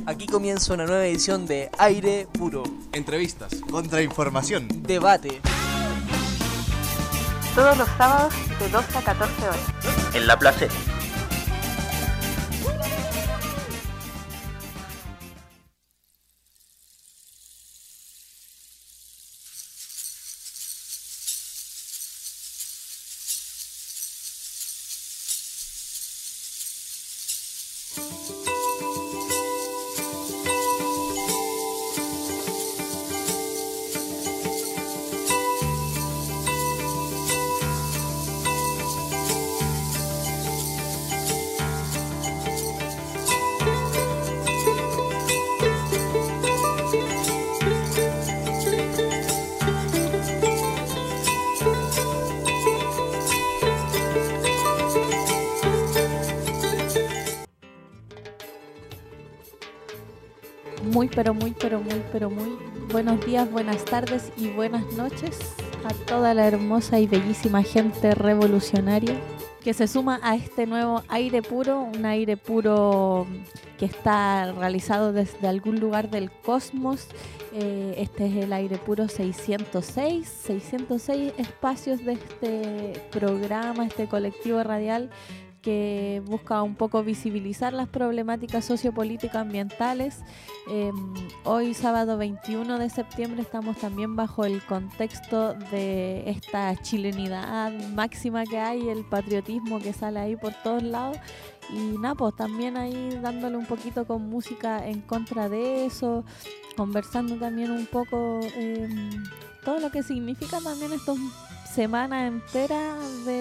Aquí comienza una nueva edición de Aire Puro. Entrevistas, contrainformación, debate. Todos los sábados de 12 a 14 horas. En La Placeta. Muy buenos días, buenas tardes y buenas noches a toda la hermosa y bellísima gente revolucionaria que se suma a este nuevo Aire Puro, un aire puro que está realizado desde algún lugar del cosmos. Este es el Aire Puro 606 espacios de este programa, este colectivo radial que busca un poco visibilizar las problemáticas sociopolíticas ambientales. Hoy, sábado 21 de septiembre, estamos también bajo el contexto de esta chilenidad máxima que hay, el patriotismo que sale ahí por todos lados. Y nada, pues también ahí dándole un poquito con música en contra de eso, conversando también un poco todo lo que significa también esta semana entera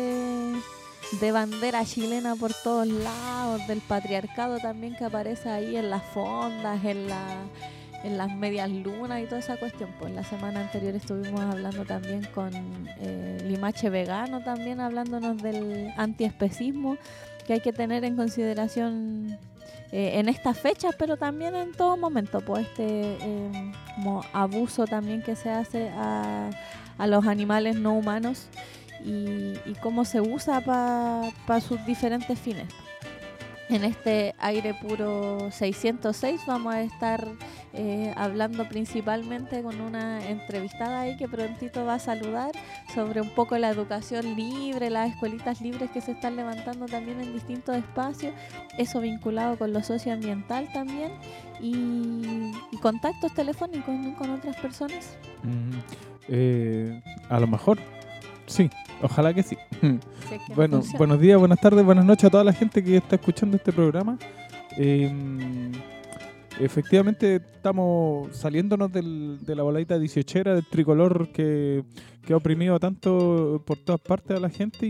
de bandera chilena por todos lados, del patriarcado también que aparece ahí en las fondas, en las medias lunas y toda esa cuestión. Pues la semana anterior estuvimos hablando también con Limache Vegano, también hablándonos del antiespecismo que hay que tener en consideración en estas fechas, pero también en todo momento, pues como abuso también que se hace a los animales no humanos y cómo se usa para sus diferentes fines. En este Aire Puro 606 vamos a estar hablando principalmente con una entrevistada ahí que prontito va a saludar sobre un poco la educación libre, las escuelitas libres que se están levantando también en distintos espacios, eso vinculado con lo socioambiental también y contactos telefónicos, ¿no?, con otras personas. A lo mejor sí, ojalá que sí. Bueno, buenos días, buenas tardes, buenas noches a toda la gente que está escuchando este programa. Efectivamente estamos saliéndonos de la voladita 18era, del tricolor que ha oprimido tanto por todas partes a la gente y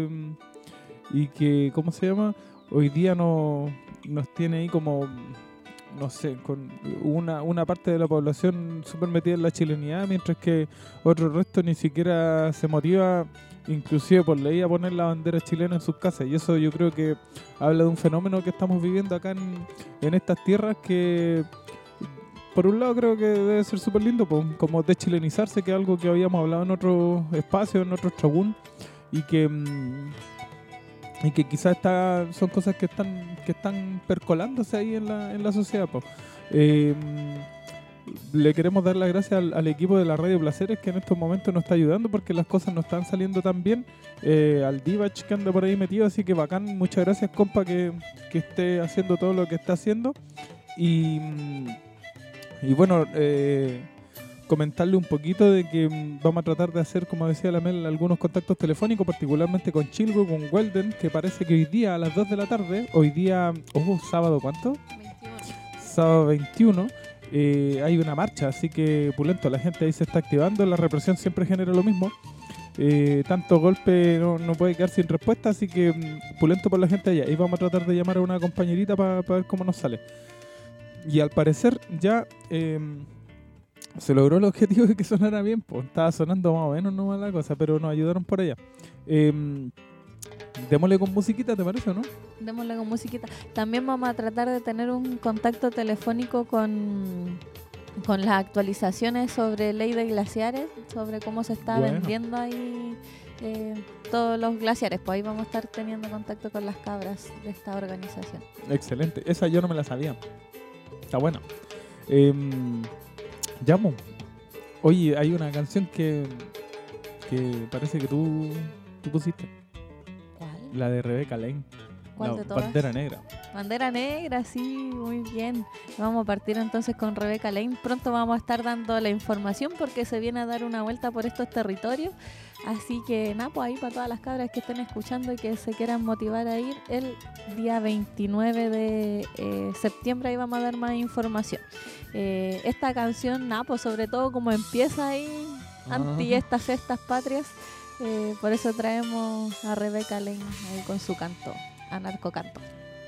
que ¿cómo se llama? Hoy día nos tiene ahí como, no sé, con una parte de la población súper metida en la chilenidad, mientras que otro resto ni siquiera se motiva, inclusive por ley, a poner la bandera chilena en sus casas. Y eso yo creo que habla de un fenómeno que estamos viviendo acá en estas tierras que, por un lado, creo que debe ser súper lindo, pues, como deschilenizarse, que es algo que habíamos hablado en otros espacios, en otros trabún, y que quizás son cosas que están percolándose ahí en la sociedad, pues. Le queremos dar las gracias al equipo de la Radio Placeres que en estos momentos nos está ayudando porque las cosas no están saliendo tan bien, al Divach que anda por ahí metido, así que bacán, muchas gracias, compa, que esté haciendo todo lo que está haciendo y bueno, comentarle un poquito de que vamos a tratar de hacer, como decía la Mel, algunos contactos telefónicos, particularmente con Chilgo, con Welden, que parece que hoy día a las 2 de la tarde, sábado, ¿cuánto? 21. Sábado 21, hay una marcha, así que pulento, la gente ahí se está activando, la represión siempre genera lo mismo, tanto golpe no puede quedar sin respuesta, así que pulento por la gente allá, y vamos a tratar de llamar a una compañerita para ver cómo nos sale. Y al parecer ya se logró el objetivo de que sonara bien, pues estaba sonando más o menos nomás la cosa, pero nos ayudaron por allá. Démosle con musiquita, ¿te parece o no? Démosle con musiquita. También vamos a tratar de tener un contacto telefónico con las actualizaciones sobre ley de glaciares, sobre cómo se está vendiendo ahí todos los glaciares. Pues ahí vamos a estar teniendo contacto con las cabras de esta organización. Excelente. Esa yo no me la sabía. está bueno. Llamo. Oye, hay una canción que parece que tú pusiste. ¿Cuál? La de Rebeca Lane. ¿Cuál La de todas? Bandera Negra. Bandera Negra, sí, muy bien. Vamos a partir entonces con Rebeca Lane. Pronto vamos a estar dando la información porque se viene a dar una vuelta por estos territorios. Así que nada, pues ahí para todas las cabras que estén escuchando y que se quieran motivar a ir, el día 29 de septiembre ahí vamos a dar más información. Esta canción, nada, pues sobre todo como empieza ahí, anti estas fiestas patrias, por eso traemos a Rebeca Lane ahí con su canto, anarcocanto.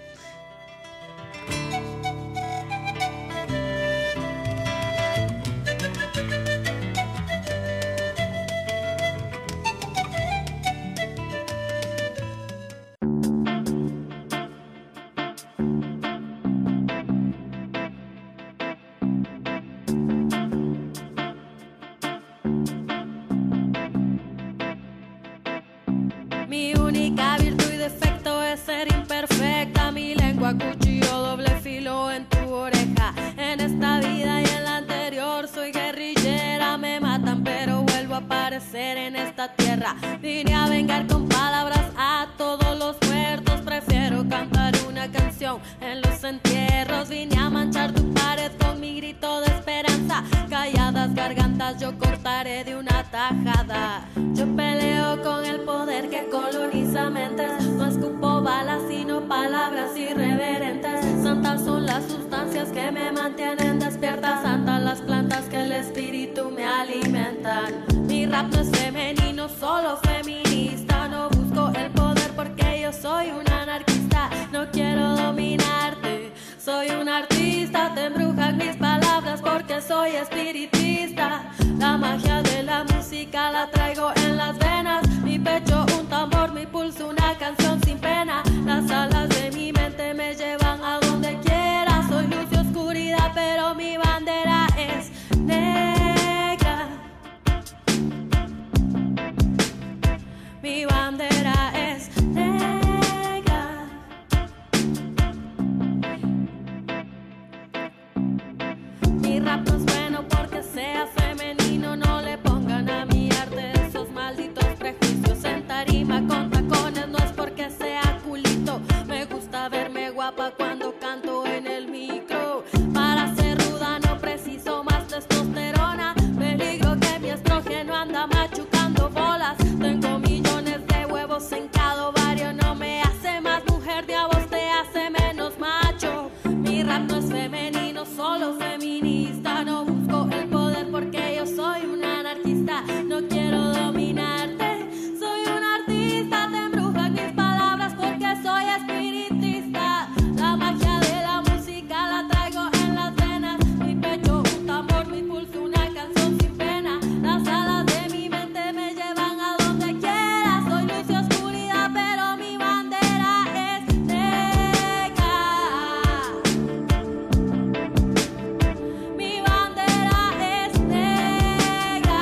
Mi única virtud y defecto es ser imperfecta. Mi lengua cuchillo doble filo en tu oreja. En esta vida y en la anterior soy guerrillera. Me matan pero vuelvo a aparecer en esta tierra. Vine a vengar con palabras a todos los muertos. Prefiero cantar una canción en los entierros. Vine a manchar tu pared con mi grito de esperanza. Calladas gargantas yo cortaré de una tajada. Yo peleo con el poder que coloniza mentes. No escupo balas sino palabras irreverentes. Santas son las sustancias que me mantienen despierta. Santas las plantas que el espíritu me alimentan. Mi rap no es femenino, solo feminista. No busco el poder porque yo soy una anarquista. No quiero dominarte, soy un artista. Te embrujan mis palabras porque soy espiritista. La magia de la música la traigo en las venas. Mi pecho un tambor, mi pulso una canción sin pena. Las alas de mi mente me llevan a donde quiera. Soy luz y oscuridad pero mi bandera es negra. Mi bandera es negra. Mi rap no es bueno porque sea femenino. No le pongan a mi arte esos malditos prejuicios. En tarima con tacones no es porque sea culito. Me gusta verme guapa cuando canto en el micro. Para ser ruda no preciso más testosterona. Peligro que mi estrógeno anda machucando bolas. Tengo millones de huevos en cada ovario. No me hace más mujer, ni a vos te hace menos macho. Mi rap no es femenino, solo feminista. No busco el poder porque yo soy una anarquista. No quiero dominarte, soy un artista. Te embrujan mis palabras porque soy espiritista. La magia de la música la traigo en las venas. Mi pecho un tambor, mi pulso una canción sin pena. Las alas de mi mente me llevan a donde quiera. Soy luz y oscuridad pero mi bandera es negra. Mi bandera es negra.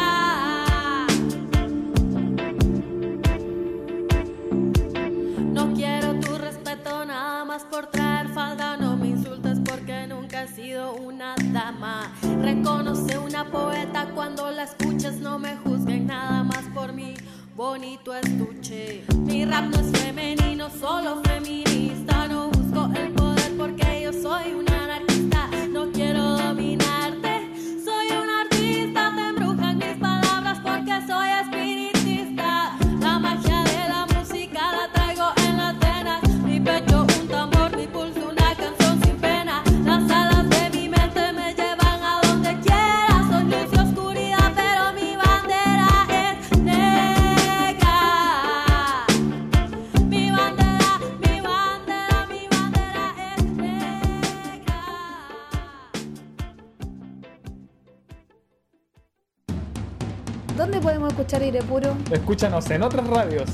No quiero tu respeto nada más por traer falda. No me insultes porque nunca he sido una dama. Reconoce una poeta cuando la escuches. No me juzguen nada más por mi bonito estuche. Mi rap no es femenino, solo feminista. No busco el poder porque yo soy una anarquista. No quiero dominarte, soy un artista. Te embrujan mis palabras porque soy espiritista. La magia de la música la traigo en las venas. Mi pecho un tambor, mi pulso una canción sin pena. Las alas de mi mente me llevan a donde quiera. Soy luz y oscuridad pero mi bandera es negra. Mi bandera, mi bandera, mi bandera es negra. ¿Dónde podemos escuchar Aire Puro? Escúchanos en otras radios.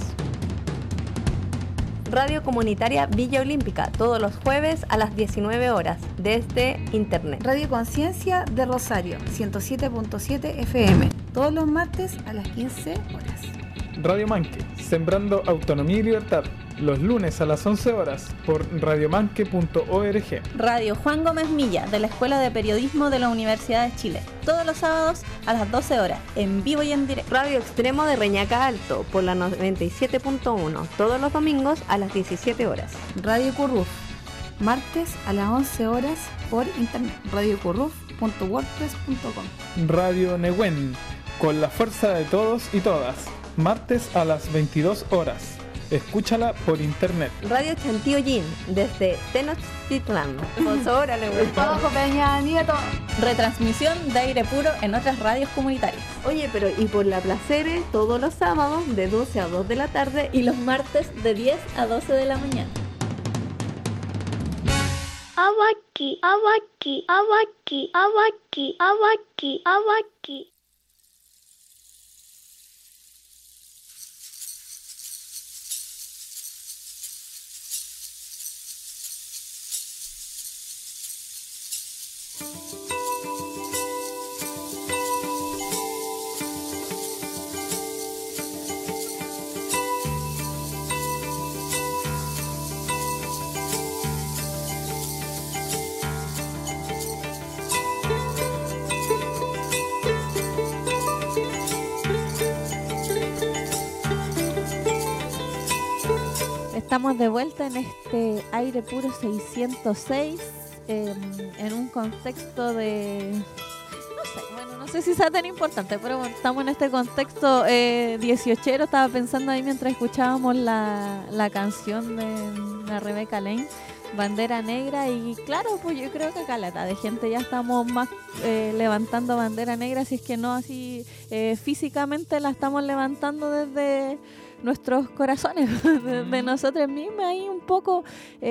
Radio Comunitaria Villa Olímpica, todos los jueves a las 19 horas, desde Internet. Radio Conciencia de Rosario, 107.7 FM, todos los martes a las 15 horas. Radio Manque, sembrando autonomía y libertad. los lunes a las 11 horas por radiomanque.org. Radio Juan Gómez Milla, de la Escuela de Periodismo de la Universidad de Chile, todos los sábados a las 12 horas, en vivo y en directo. Radio Extremo de Reñaca Alto, por la 97.1, todos los domingos a las 17 horas. Radio Curruf, martes a las 11 horas por internet. radiocurruf.wordpress.com. Radio Nehuen, con la fuerza de todos y todas, martes a las 22 horas. Escúchala por internet. Radio Chantilly, desde Tenochtitlán. Órale, güey. Abajo Peña Nieto. Retransmisión de aire puro en otras radios comunitarias. Oye, pero y por la Placeres todos los sábados de 12 a 2 de la tarde Y los martes de 10 a 12 de la mañana. Abaki, abaki, abaki, abaki, abaki, abaki. Estamos de vuelta en este aire puro 606, en un contexto de... No sé si sea tan importante, pero bueno, estamos en este contexto 18ero. Estaba pensando ahí mientras escuchábamos la canción de la Rebeca Lane, Bandera Negra, y claro, pues yo creo que caleta de gente ya estamos más levantando bandera negra, si es que no así físicamente la estamos levantando desde nuestros corazones, de nosotros mismos, ahí un poco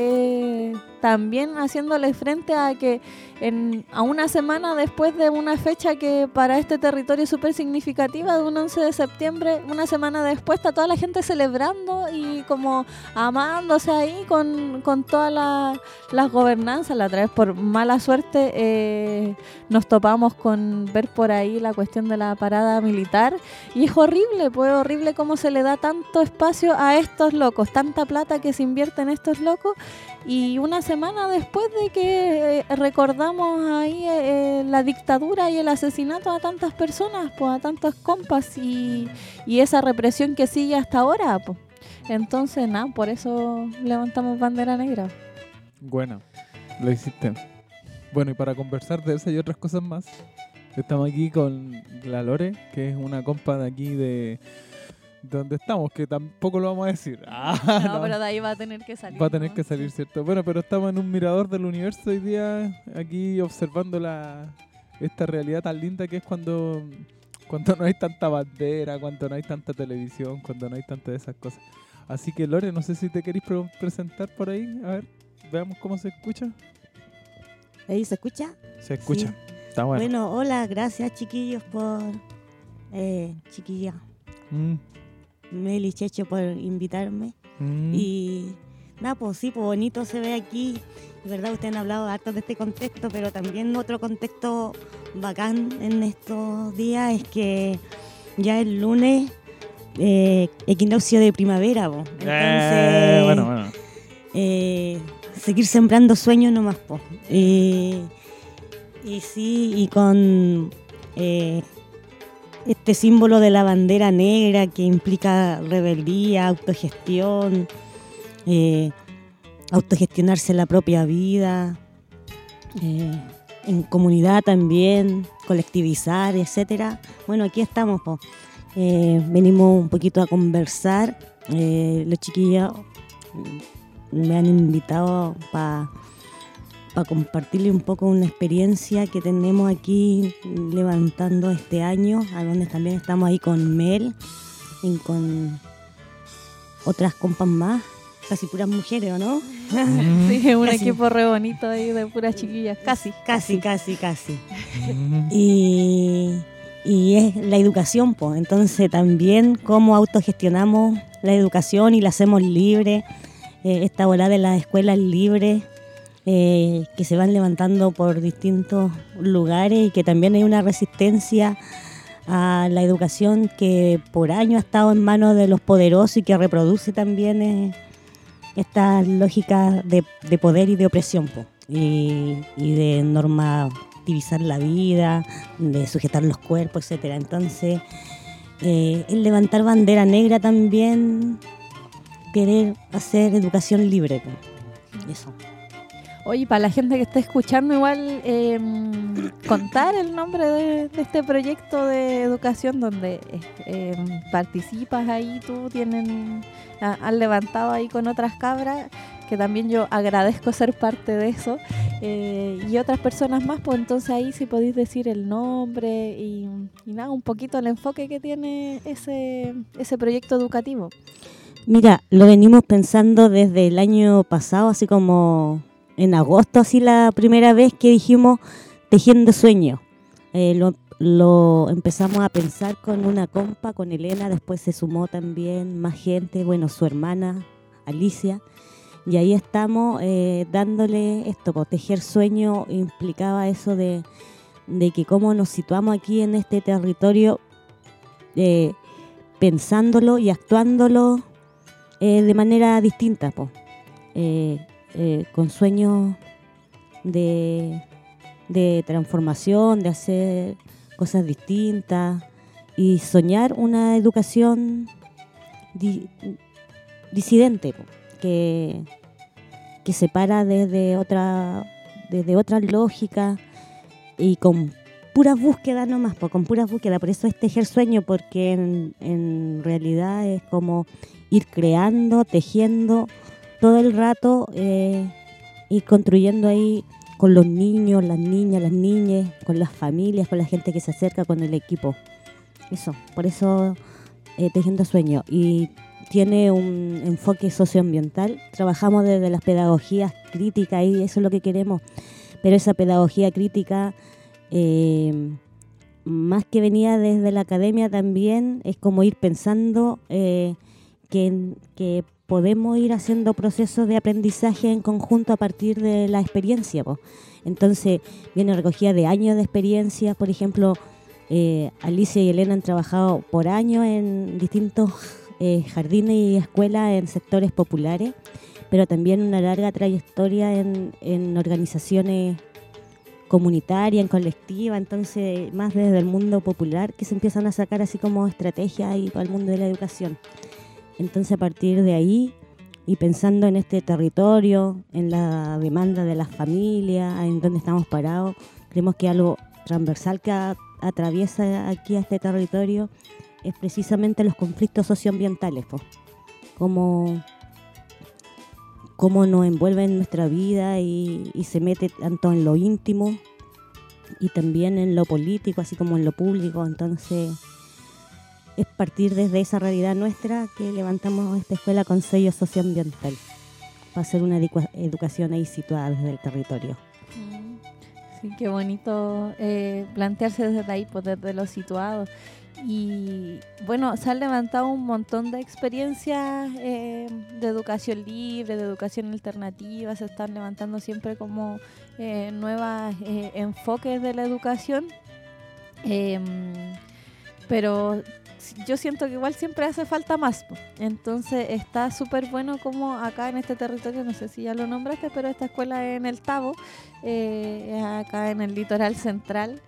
también haciéndole frente a que a una semana después de una fecha que para este territorio es súper significativa, de un 11 de septiembre, una semana después está toda la gente celebrando y como amándose ahí con todas las gobernanzas. La otra vez, por mala suerte, nos topamos con ver por ahí la cuestión de la parada militar, y es horrible, pues horrible cómo se le da tanto espacio a estos locos, tanta plata que se invierte en estos locos, y una semana después de que recordamos ahí la dictadura y el asesinato a tantas personas, pues a tantos compas, y esa represión que sigue hasta ahora, pues. Entonces, nada, por eso levantamos bandera negra. Bueno, lo hiciste. Bueno, y para conversar de eso y otras cosas más, estamos aquí con la Lore, que es una compa de aquí de donde estamos, que tampoco lo vamos a decir. No, pero de ahí va a tener que salir. Va a tener que salir, ¿cierto? Bueno, pero estamos en un mirador del universo hoy día, aquí observando esta realidad tan linda que es cuando no hay tanta bandera, cuando no hay tanta televisión, cuando no hay tantas de esas cosas. Así que, Lore, no sé si te queréis presentar por ahí. A ver, veamos cómo se escucha. ¿Ahí se escucha? Se escucha. Sí. Está bueno. Bueno, hola, gracias chiquillos por... chiquilla. Meli, Checho, por invitarme. Y nada, pues sí, pues bonito se ve aquí. De verdad, ustedes han hablado harto de este contexto, pero también otro contexto bacán en estos días es que ya el lunes equinoccio de primavera, pues. Entonces, bueno. Seguir sembrando sueños nomás, pues. Y sí, y con este símbolo de la bandera negra que implica rebeldía, autogestión, autogestionarse la propia vida, en comunidad también, colectivizar, etcétera. Bueno, aquí estamos, po. Venimos un poquito a conversar. Los chiquillos me han invitado para compartirle un poco una experiencia que tenemos aquí levantando este año, a donde también estamos ahí con Mel y con otras compas más, casi puras mujeres, ¿o no? Sí, un Casi. equipo re bonito ahí de puras chiquillas, casi. Y es la educación, pues. Entonces también cómo autogestionamos la educación y la hacemos libre, esta bola de las escuelas libres, que se van levantando por distintos lugares, y que también hay una resistencia a la educación que por años ha estado en manos de los poderosos y que reproduce también esta lógica de poder y de opresión, po, y de normativizar la vida, de sujetar los cuerpos, etcétera. Entonces, el levantar bandera negra también, querer hacer educación libre, po. Eso. Oye, para la gente que está escuchando, igual contar el nombre de este proyecto de educación donde participas ahí, tú has levantado ahí con otras cabras, que también yo agradezco ser parte de eso, y otras personas más, pues entonces ahí sí podéis decir el nombre y nada, un poquito el enfoque que tiene ese proyecto educativo. Mira, lo venimos pensando desde el año pasado, así como en agosto, así la primera vez que dijimos Tejiendo Sueños. Lo empezamos a pensar con una compa, con Elena, después se sumó también más gente, bueno, su hermana Alicia, y ahí estamos dándole esto, pues, tejer sueños implicaba eso de que cómo nos situamos aquí en este territorio, pensándolo y actuándolo de manera distinta, pues. Con sueños de transformación, de hacer cosas distintas y soñar una educación disidente, que se para desde otra lógica y con puras búsquedas nomás, con puras búsquedas. Por eso es tejer sueño, porque en realidad es como ir creando, tejiendo todo el rato, y construyendo ahí con los niños, las niñas, las niñas, con las familias, con la gente que se acerca, con el equipo. Eso, por eso Tejiendo Sueños. Y tiene un enfoque socioambiental. Trabajamos desde las pedagogías críticas y eso es lo que queremos. Pero esa pedagogía crítica, más que venía desde la academia, también es como ir pensando que podemos ir haciendo procesos de aprendizaje en conjunto a partir de la experiencia, po. Entonces viene recogida de años de experiencia. Por ejemplo, Alicia y Elena han trabajado por años en distintos jardines y escuelas en sectores populares, pero también una larga trayectoria en organizaciones comunitarias, en colectivas. Entonces más desde el mundo popular que se empiezan a sacar así como estrategias y para el mundo de la educación. Entonces, a partir de ahí, y pensando en este territorio, en la demanda de las familias, en donde estamos parados, creemos que algo transversal que atraviesa aquí a este territorio es precisamente los conflictos socioambientales, pues. Cómo nos envuelve en nuestra vida y se mete tanto en lo íntimo y también en lo político, así como en lo público. Entonces, es partir desde esa realidad nuestra que levantamos esta escuela con sello socioambiental para hacer una educación ahí situada desde el territorio. Sí, qué bonito plantearse desde ahí, pues desde lo situado. Y bueno, se han levantado un montón de experiencias de educación libre, de educación alternativa. Se están levantando siempre como nuevos enfoques de la educación, pero yo siento que igual siempre hace falta más, po. Entonces está súper bueno como acá en este territorio, no sé si ya lo nombraste, pero esta escuela en el Tabo, acá en el litoral central,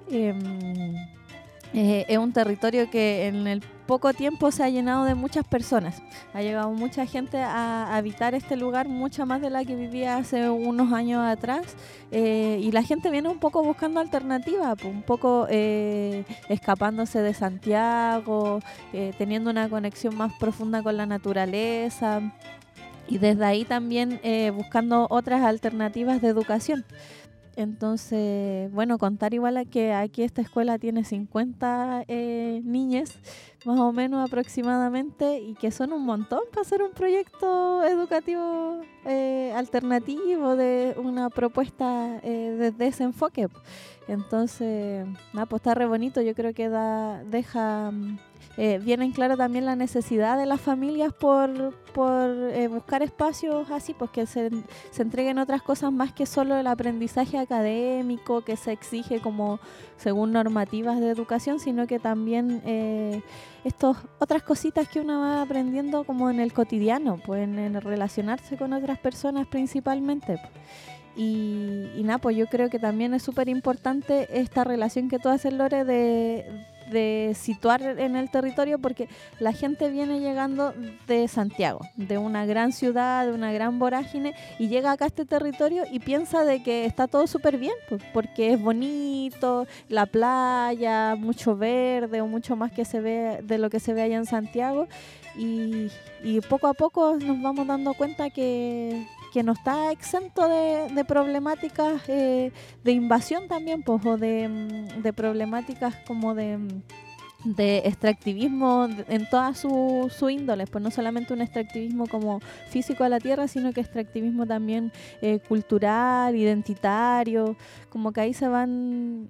es un territorio que en el poco tiempo se ha llenado de muchas personas. Ha llegado mucha gente a habitar este lugar, mucha más de la que vivía hace unos años atrás, y la gente viene un poco buscando alternativas, un poco escapándose de Santiago, teniendo una conexión más profunda con la naturaleza, y desde ahí también buscando otras alternativas de educación. Entonces, bueno, contar igual a que aquí esta escuela tiene 50 niñas, más o menos aproximadamente, y que son un montón para hacer un proyecto educativo alternativo, de una propuesta desde ese enfoque. Entonces, nada, pues está re bonito. Yo creo que deja viene en claro también la necesidad de las familias por buscar espacios así, pues que se entreguen otras cosas más que solo el aprendizaje académico que se exige como según normativas de educación, sino que también otras cositas que uno va aprendiendo como en el cotidiano, pues en relacionarse con otras personas principalmente. Y nada, pues yo creo que también es súper importante esta relación que tú haces, Lore, de situar en el territorio, porque la gente viene llegando de Santiago, de una gran ciudad, de una gran vorágine, y llega acá a este territorio y piensa de que está todo súper bien, pues, porque es bonito, la playa, mucho verde o mucho más que se ve de lo que se ve allá en Santiago, y poco a poco nos vamos dando cuenta que no está exento de problemáticas de invasión también, pues, o de problemáticas como de extractivismo en todas sus índoles, pues no solamente un extractivismo como físico a la tierra, sino que extractivismo también cultural, identitario, como que ahí se van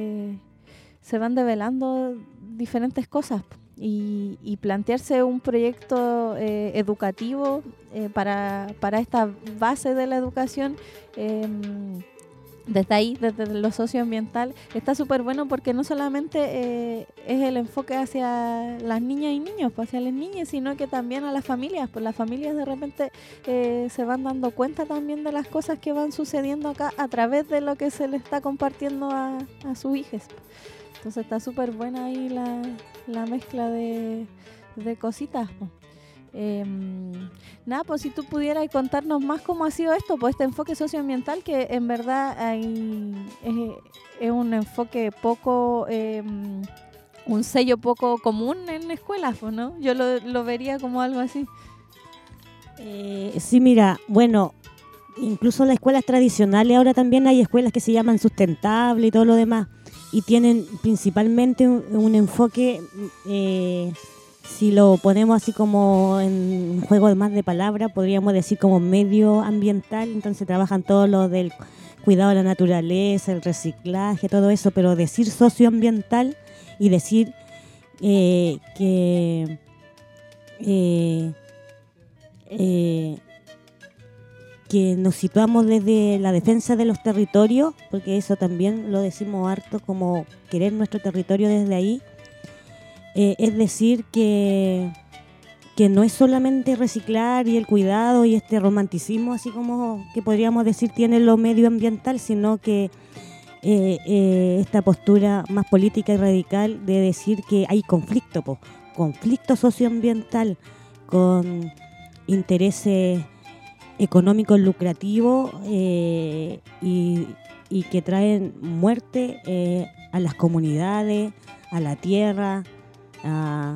develando diferentes cosas. Y plantearse un proyecto educativo para esta base de la educación desde ahí, desde lo socioambiental, está súper bueno, porque no solamente es el enfoque hacia las niñas y niños, pues hacia las niñas, sino que también a las familias. Pues las familias de repente se van dando cuenta también de las cosas que van sucediendo acá a través de lo que se le está compartiendo a sus hijos. Entonces está súper buena ahí la mezcla de cositas. Nada, pues si tú pudieras contarnos más cómo ha sido esto, pues este enfoque socioambiental, que en verdad es un enfoque poco, un sello poco común en escuelas, pues, ¿no? Yo lo vería como algo así. Sí, mira, bueno, incluso las escuelas tradicionales, ahora también hay escuelas que se llaman sustentable y todo lo demás, y tienen principalmente un enfoque, si lo ponemos así como en un juego más de palabras, podríamos decir como medioambiental. Entonces trabajan todo lo del cuidado de la naturaleza, el reciclaje, todo eso, pero decir socioambiental y decir que nos situamos desde la defensa de los territorios, porque eso también lo decimos harto, como querer nuestro territorio desde ahí. Es decir, que no es solamente reciclar y el cuidado y este romanticismo, así como que podríamos decir tiene lo medioambiental, sino que esta postura más política y radical de decir que hay conflicto socioambiental con intereses económicos lucrativos y que traen muerte a las comunidades, a la tierra, a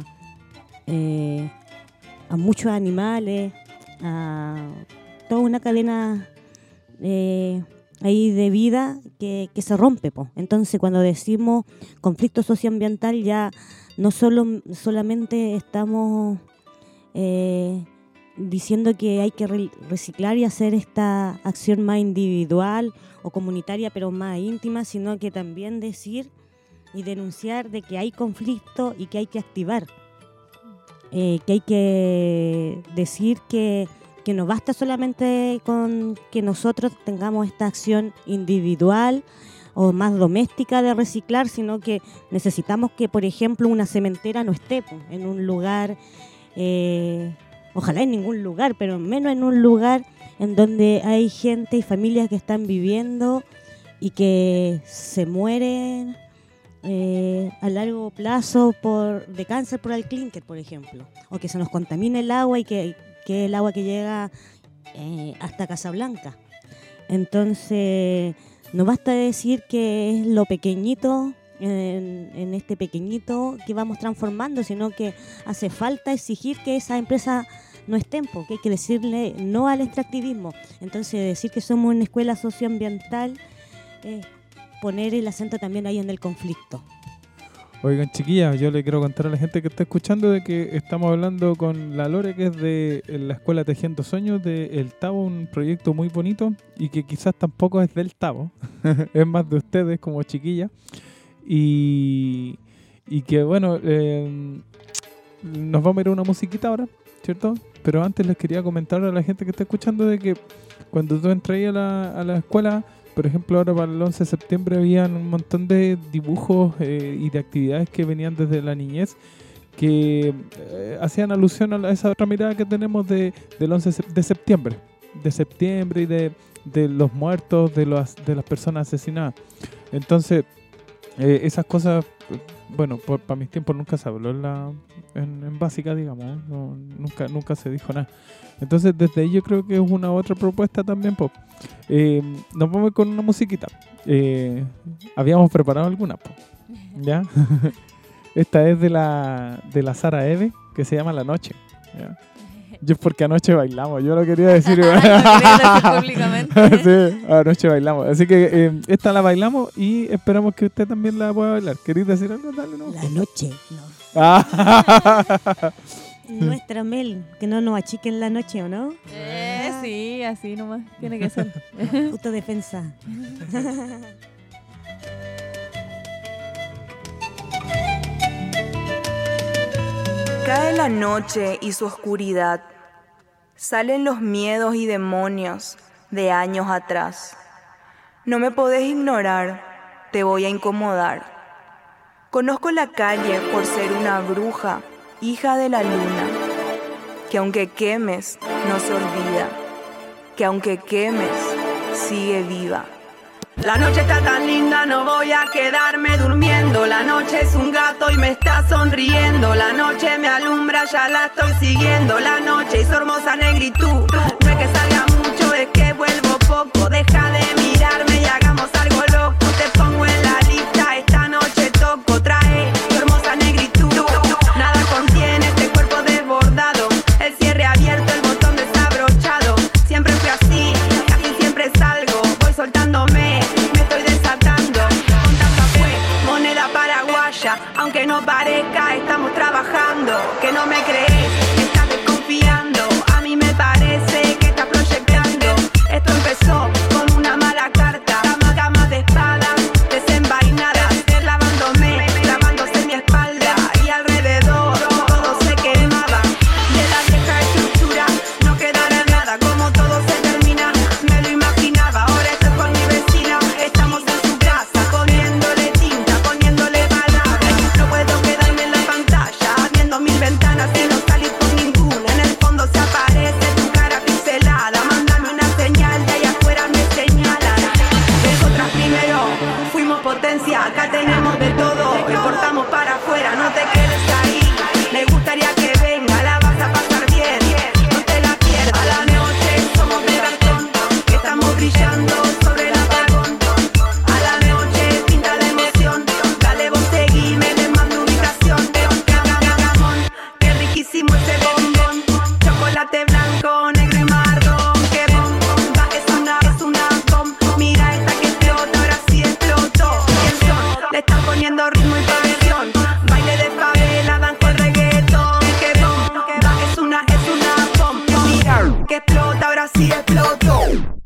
muchos animales, a toda una cadena ahí de vida que se rompe, po. Entonces, cuando decimos conflicto socioambiental, ya no solamente estamos diciendo que hay que reciclar y hacer esta acción más individual o comunitaria, pero más íntima, sino que también decir y denunciar de que hay conflicto y que hay que activar, que hay que decir que no basta solamente con que nosotros tengamos esta acción individual o más doméstica de reciclar, sino que necesitamos que, por ejemplo, una cementera no esté en un lugar, ojalá en ningún lugar, pero menos en un lugar en donde hay gente y familias que están viviendo y que se mueren a largo plazo de cáncer por el clínker, por ejemplo, o que se nos contamine el agua y que el agua que llega hasta Casablanca. Entonces, no basta decir que es lo pequeñito, en este pequeñito que vamos transformando, sino que hace falta exigir que esa empresa no estén, porque hay que decirle no al extractivismo. Entonces, decir que somos una escuela socioambiental, poner el acento también ahí en el conflicto. Oigan, chiquillas, yo le quiero contar a la gente que está escuchando de que estamos hablando con la Lore, que es de la Escuela Tejiendo Sueños de El Tabo, un proyecto muy bonito y que quizás tampoco es del Tabo, es más de ustedes como chiquillas. Y Y que bueno, nos vamos a ir a una musiquita ahora, ¿cierto? Pero antes les quería comentar a la gente que está escuchando de que cuando tú entras a la escuela, por ejemplo, ahora para el 11 de septiembre habían un montón de dibujos y de actividades que venían desde la niñez que hacían alusión a esa otra mirada que tenemos del 11 de septiembre y de los muertos, de las personas asesinadas. Entonces, esas cosas, bueno, para mis tiempos nunca se habló en básica, digamos, ¿no? Nunca se dijo nada. Entonces, desde ahí yo creo que es una otra propuesta también, pues. Nos vamos con una musiquita. Habíamos preparado alguna, pues. ¿Ya? Esta es de la Sara Eve, que se llama La Noche. ¿Ya? Yo porque anoche bailamos, yo lo quería decir. Lo quería decir públicamente. Sí, anoche bailamos. Así que esta la bailamos y esperamos que usted también la pueda bailar. ¿Queréis decir algo? Dale, ¿no? La noche, no. Ah. Nuestra Mel, que no nos achiquen la noche, ¿o no? Sí, así nomás tiene que ser. Autodefensa. Cae la noche y su oscuridad. Salen los miedos y demonios de años atrás. No me podés ignorar, te voy a incomodar. Conozco la calle por ser una bruja, hija de la luna, que aunque quemes, no se olvida, que aunque quemes, sigue viva. La noche está tan linda, no voy a quedarme durmiendo. La noche es un gato y me está sonriendo. La noche me alumbra, ya la estoy siguiendo. La noche y su hermosa negritud. No es que salga mucho, es que vuelvo poco. Deja de mirarme y hagamos algo loco. Te pongo en la lista, esta noche toco. Trae tu hermosa negritud. Nada contiene este cuerpo desbordado. El cierre abierto, el botón desabrochado. Siempre fui así, casi siempre salgo. Voy soltándome. Aunque no parezca, estamos trabajando. Que no me crees, estás desconfiando. A mí me parece que estás proyectando. Esto empezó con una mala carta. Cama de espadas desenvainadas, clavándose en mi espalda. Y alrededor todo se quemaba. De la vieja estructura no quedará nada. Como todo se termina, me lo imaginaba. Ahora estoy con mi vecina, estamos en su casa, poniéndole tinta, poniéndole puedo quedarme en la pantalla, viendo mil ventanas y no salir por ninguna. En el fondo se aparece tu cara pixelada. Mándame una señal, de ahí afuera me señalan. Nosotras primero fuimos potencia, acá tenemos de todo. Importamos para afuera, no te quedes ahí. Me gustaría que venga, la vas a pasar bien. No te la pierdas. A la noche somos de cartón, estamos brillando sobre el apagón. A la noche pinta la emoción, dale vos seguime. Qué riquísimo ese bombón, chocolate blanco, negro y marrón. Qué bomba, es una bomba. Mira esta que explota, ahora sí explotó. ¿Quién son? Le están poniendo ritmo y presión. Baile de favela, danza el reggaetón. Qué bomba, es una bomba. Mira que explota, ahora sí explotó.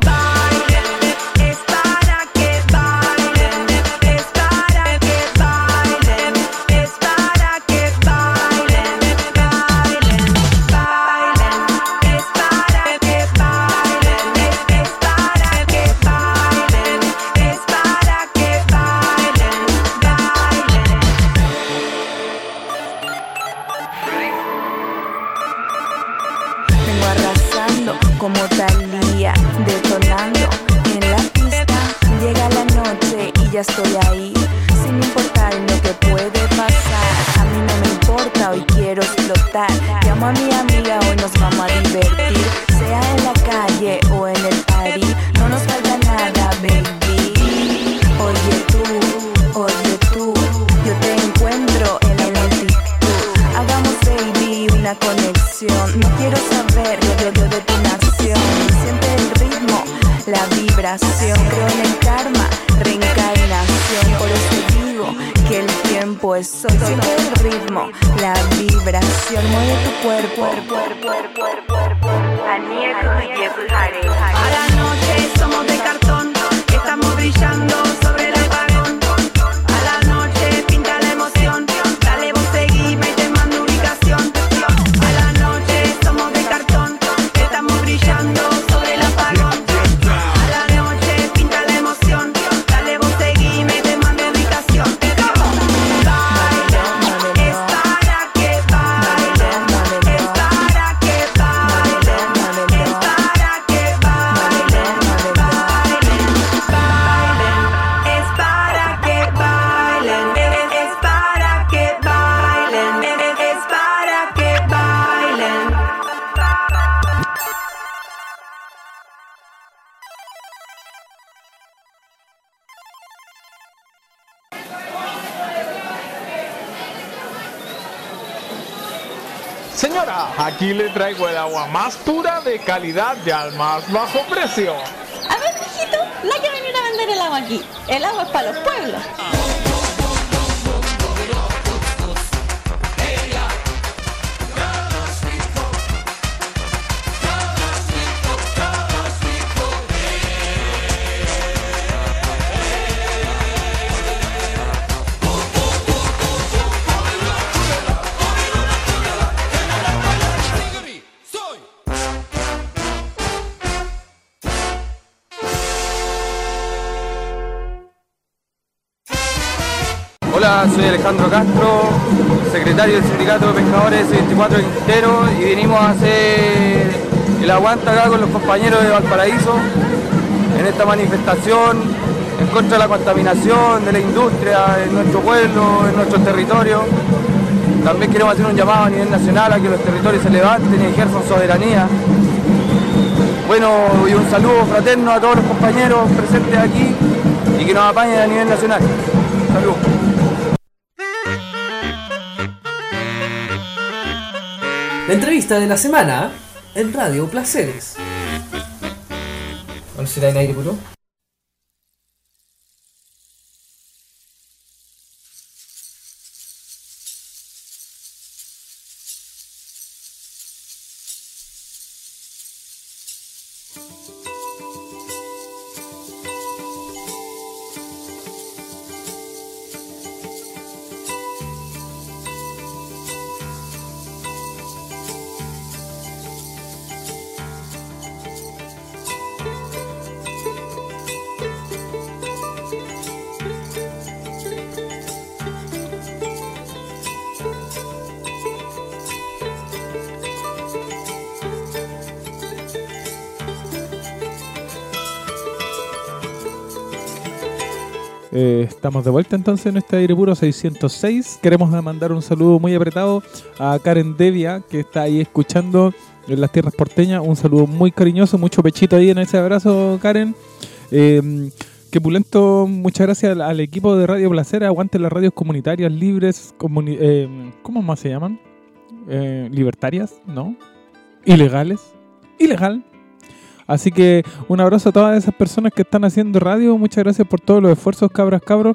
Como Thalía, detonando en la pista. Llega la noche y ya estoy ahí, sin importar lo que puede pasar. A mí no me importa, hoy quiero explotar. Llamo a mi amiga, hoy nos vamos a divertir. Sea en la calle o en el party, no nos falta nada, baby. Oye tú, yo te encuentro en la multitud. Hagamos, baby, una conexión. No quiero saber lo de tu nación. Siente el ritmo, la vibración. Creo en el karma, reencarnación. Por eso digo que el tiempo es hoy. Siente el ritmo, la vibración. Mueve tu cuerpo. A la noche somos de cartón, estamos brillando sobre el apagón. A la noche pinta la emoción, Señora, aquí le traigo el agua más pura, de calidad y al más bajo precio. A ver, mijito, no hay que venir a vender el agua aquí. El agua es para los pueblos. Hola, soy Alejandro Castro, secretario del Sindicato de Pescadores 24 de Quintero, y venimos a hacer el aguante acá con los compañeros de Valparaíso en esta manifestación en contra de la contaminación de la industria en nuestro pueblo, en nuestro territorio. También queremos hacer un llamado a nivel nacional a que los territorios se levanten y ejerzan soberanía. Bueno, y un saludo fraterno a todos los compañeros presentes aquí y que nos apañen a nivel nacional. Salud. La entrevista de la semana en Radio Placeres. ¿Dónde será en aire puro? Estamos de vuelta entonces en este aire puro 606. Queremos mandar un saludo muy apretado a Karen Devia, que está ahí escuchando en las tierras porteñas. Un saludo muy cariñoso, mucho pechito ahí en ese abrazo, Karen. Que pulento, muchas gracias al equipo de Radio Placer. Aguante las radios comunitarias, libres, ¿cómo más se llaman? Libertarias, ¿no? Ilegales. Ilegal. Así que un abrazo a todas esas personas que están haciendo radio. Muchas gracias por todos los esfuerzos, cabros.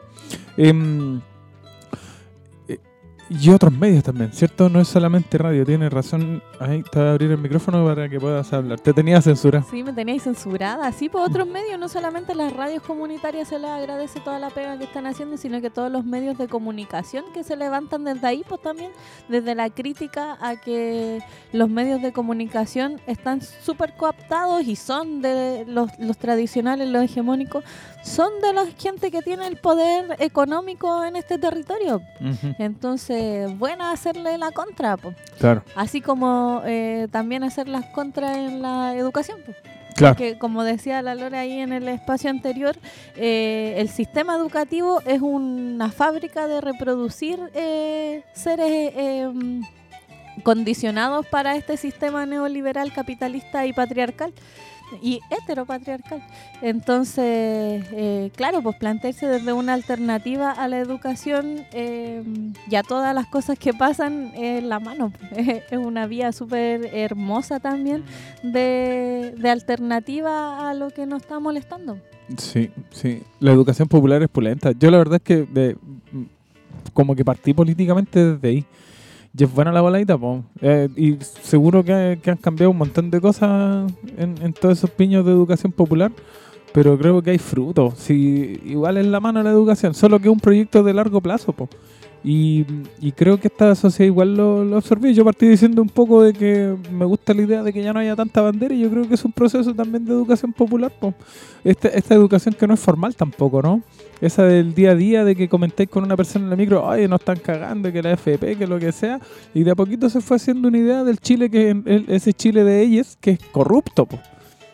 Y otros medios también, ¿cierto? No es solamente radio, tienes razón. Ahí te voy a abrir el micrófono para que puedas hablar. Te tenía censura. Sí, me teníais censurada. Sí, por otros medios, no solamente las radios comunitarias se les agradece toda la pega que están haciendo, sino que todos los medios de comunicación que se levantan desde ahí, pues también, desde la crítica a que los medios de comunicación están súper cooptados y son de los tradicionales, los hegemónicos, son de la gente que tiene el poder económico en este territorio. Uh-huh. Entonces, bueno hacerle la contra, pues. Claro. Así como también hacer las contras en la educación, pues. Claro. Porque, como decía la Lore ahí en el espacio anterior, el sistema educativo es una fábrica de reproducir seres condicionados para este sistema neoliberal, capitalista y patriarcal. Y heteropatriarcal. Entonces, claro, pues plantearse desde una alternativa a la educación y a todas las cosas que pasan en la mano. Es una vía súper hermosa también de alternativa a lo que nos está molestando. Sí, sí. La educación popular es pulenta. Yo la verdad es que como que partí políticamente desde ahí. Y es buena la voladita, po. Y seguro que han cambiado un montón de cosas en todos esos piños de educación popular, pero creo que hay frutos. Sí, igual es la mano la educación, solo que es un proyecto de largo plazo, po. Y creo que esta sociedad igual lo absorbió. Yo partí diciendo un poco de que me gusta la idea de que ya no haya tanta bandera, y yo creo que es un proceso también de educación popular, po. Esta educación que no es formal tampoco, ¿no? Esa del día a día, de que comentéis con una persona en la micro, ay, nos están cagando, que la FP, que lo que sea, y de a poquito se fue haciendo una idea del Chile, ese Chile de ellos, que es corrupto, po.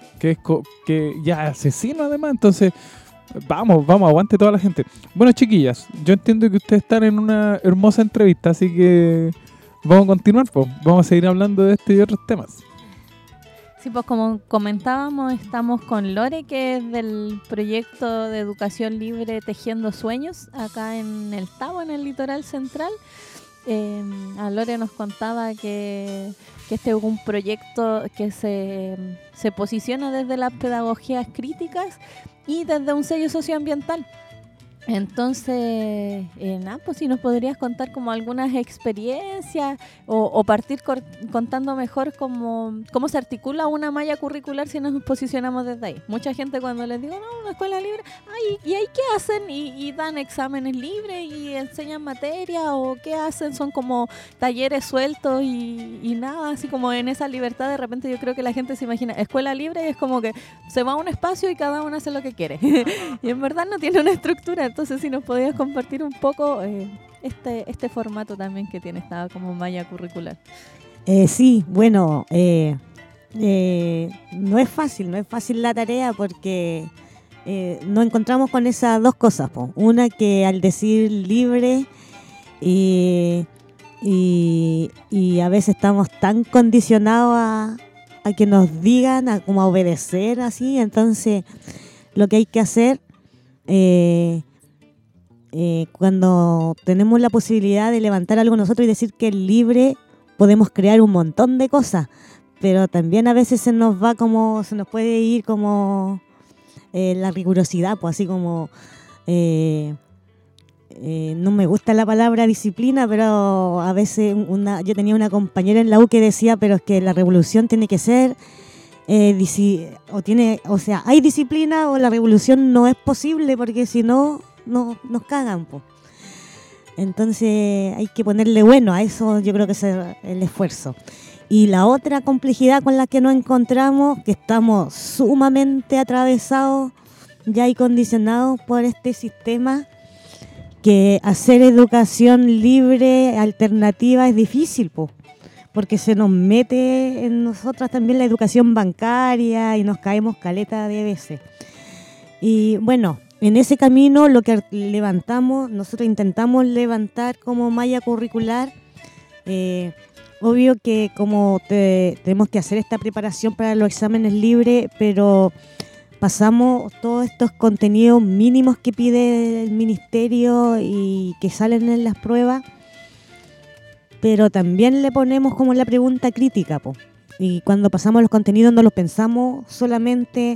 Que ya es asesino además. Entonces, vamos, aguante toda la gente. Bueno, chiquillas, yo entiendo que ustedes están en una hermosa entrevista, así que vamos a continuar, po. Vamos a seguir hablando de este y otros temas. Sí, pues como comentábamos, estamos con Lore, que es del proyecto de educación libre Tejiendo Sueños, acá en el Tabo, en el Litoral Central. A Lore nos contaba que este es un proyecto que se posiciona desde las pedagogías críticas y desde un sello socioambiental. Entonces, pues si nos podrías contar como algunas experiencias o partir contando mejor cómo se articula una malla curricular si nos posicionamos desde ahí. Mucha gente cuando les digo, no, una escuela libre, ¿y ahí qué hacen? ¿Y dan exámenes libres y enseñan materia? ¿O qué hacen? Son como talleres sueltos y nada, así como en esa libertad de repente yo creo que la gente se imagina escuela libre y es como que se va a un espacio y cada uno hace lo que quiere. Y en verdad no tiene una estructura. Entonces, si nos podías compartir un poco este formato también que tiene esta como malla curricular. Sí, bueno, no es fácil la tarea porque nos encontramos con esas dos cosas, po. Una que al decir libre y a veces estamos tan condicionados a que nos digan, a como a obedecer así, entonces lo que hay que hacer cuando tenemos la posibilidad de levantar algo nosotros y decir que es libre, podemos crear un montón de cosas, pero también a veces se nos puede ir como la rigurosidad, pues así como no me gusta la palabra disciplina, pero a veces yo tenía una compañera en la U que decía, pero es que la revolución tiene que ser hay disciplina o la revolución no es posible porque si no nos cagan, po. Entonces hay que ponerle bueno a eso, yo creo que es el esfuerzo. Y la otra complejidad con la que nos encontramos, que estamos sumamente atravesados ya y condicionados por este sistema, que hacer educación libre, alternativa, es difícil, po, porque se nos mete en nosotras también la educación bancaria y nos caemos caleta de veces. Y bueno, en ese camino lo que nosotros intentamos levantar como malla curricular, obvio que como tenemos que hacer esta preparación para los exámenes libres, pero pasamos todos estos contenidos mínimos que pide el ministerio y que salen en las pruebas, pero también le ponemos como la pregunta crítica, po. Y cuando pasamos los contenidos no los pensamos solamente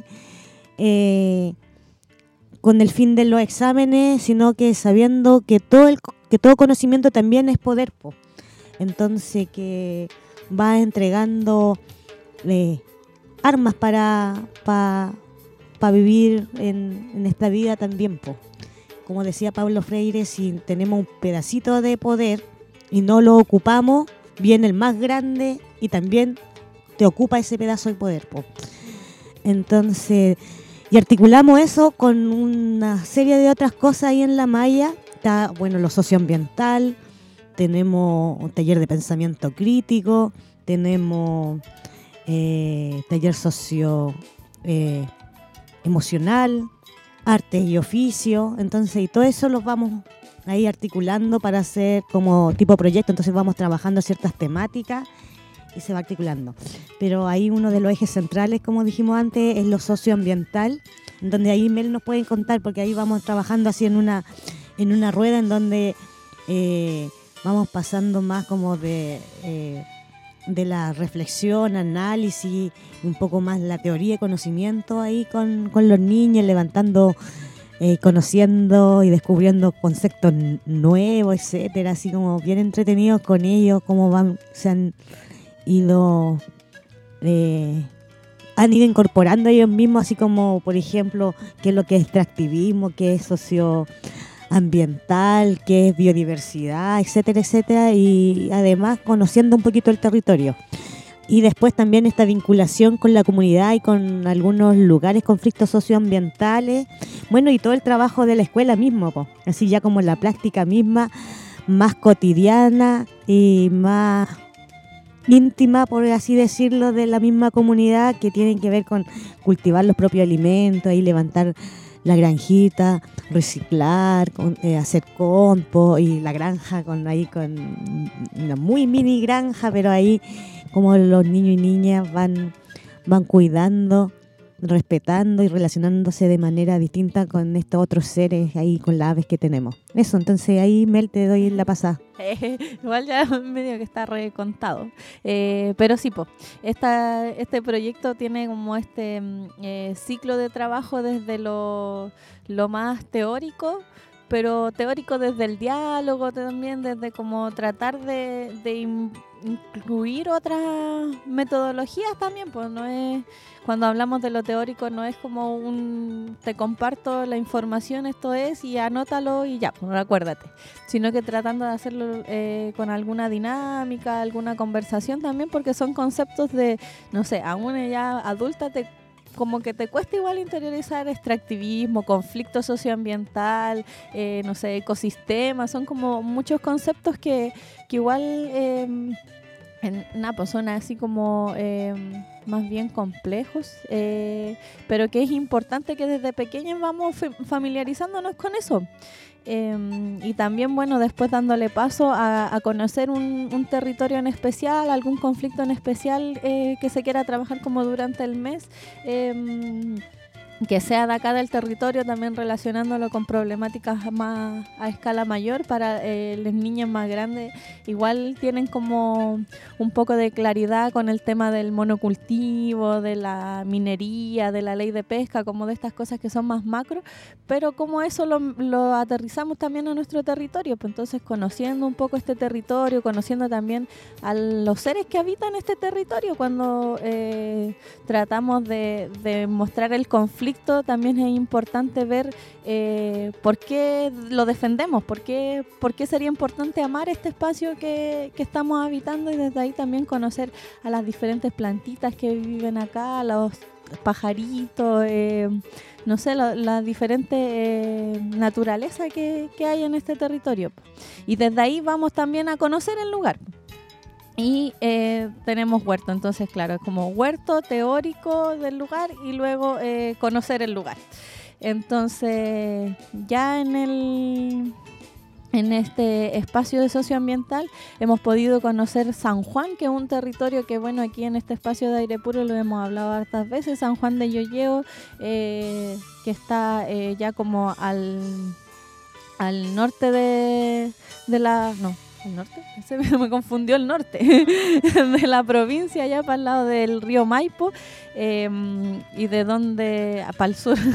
con el fin de los exámenes, sino que sabiendo que todo conocimiento también es poder, po. Entonces que va entregando armas para vivir en esta vida también, po. Como decía Pablo Freire, si tenemos un pedacito de poder y no lo ocupamos, viene el más grande y también te ocupa ese pedazo de poder, po. Entonces, y articulamos eso con una serie de otras cosas ahí en la malla. Está, bueno, lo socioambiental, tenemos un taller de pensamiento crítico, tenemos taller socio emocional, arte y oficio. Entonces, y todo eso los vamos ahí articulando para hacer como tipo proyecto. Entonces vamos trabajando ciertas temáticas y se va articulando. Pero ahí uno de los ejes centrales, como dijimos antes, es lo socioambiental, donde ahí Mel nos puede contar, porque ahí vamos trabajando así en una rueda en donde vamos pasando más como de la reflexión, análisis, un poco más la teoría y conocimiento ahí con los niños, levantando, conociendo y descubriendo conceptos nuevos, etcétera, así como bien entretenidos con ellos, cómo se han ido incorporando ellos mismos, así como por ejemplo qué es lo que es extractivismo, qué es socioambiental, qué es biodiversidad, etcétera, etcétera, y además conociendo un poquito el territorio. Y después también esta vinculación con la comunidad y con algunos lugares, conflictos socioambientales, bueno, y todo el trabajo de la escuela mismo, po. Así ya como la práctica misma, más cotidiana y más íntima, por así decirlo, de la misma comunidad, que tienen que ver con cultivar los propios alimentos y levantar la granjita, reciclar, hacer compost, y la granja con una muy mini granja, pero ahí como los niños y niñas van cuidando respetando y relacionándose de manera distinta con estos otros seres ahí, con las aves que tenemos. Eso, entonces ahí, Mel, te doy la pasada. Igual ya medio que está recontado. Pero sí, este proyecto tiene como este ciclo de trabajo desde lo más teórico, pero teórico desde el diálogo también, desde como tratar de incluir otras metodologías también, pues no es, cuando hablamos de lo teórico no es como te comparto la información, esto es, y anótalo y ya, pues acuérdate, sino que tratando de hacerlo con alguna dinámica, alguna conversación también, porque son conceptos de, no sé, a una ya adulta como que te cuesta igual interiorizar extractivismo, conflicto socioambiental, no sé, ecosistemas, son como muchos conceptos que igual pues son así como más bien complejos, pero que es importante que desde pequeños vamos familiarizándonos con eso. Y también, bueno, después dándole paso a conocer un territorio en especial, algún conflicto en especial que se quiera trabajar como durante el mes, que sea de acá del territorio, también relacionándolo con problemáticas más a escala mayor para las niñas más grandes. Igual tienen como un poco de claridad con el tema del monocultivo, de la minería, de la ley de pesca, como de estas cosas que son más macro, pero como eso lo aterrizamos también a nuestro territorio, pues entonces conociendo un poco este territorio, conociendo también a los seres que habitan este territorio, cuando tratamos de mostrar el conflicto, también es importante ver por qué lo defendemos, por qué sería importante amar este espacio que estamos habitando, y desde ahí también conocer a las diferentes plantitas que viven acá, a los pajaritos, no sé, la diferente naturaleza que hay en este territorio. Y desde ahí vamos también a conocer el lugar. Y tenemos huerto, entonces claro, es como huerto teórico del lugar y luego conocer el lugar. Entonces ya en este espacio de socioambiental hemos podido conocer San Juan, que es un territorio que, bueno, aquí en este espacio de Aire Puro lo hemos hablado hartas veces, San Juan de Yoyeo, que está ya como al norte de la... No, ¿el norte? Me confundió el norte de la provincia, allá para el lado del río Maipo, y de donde para el sur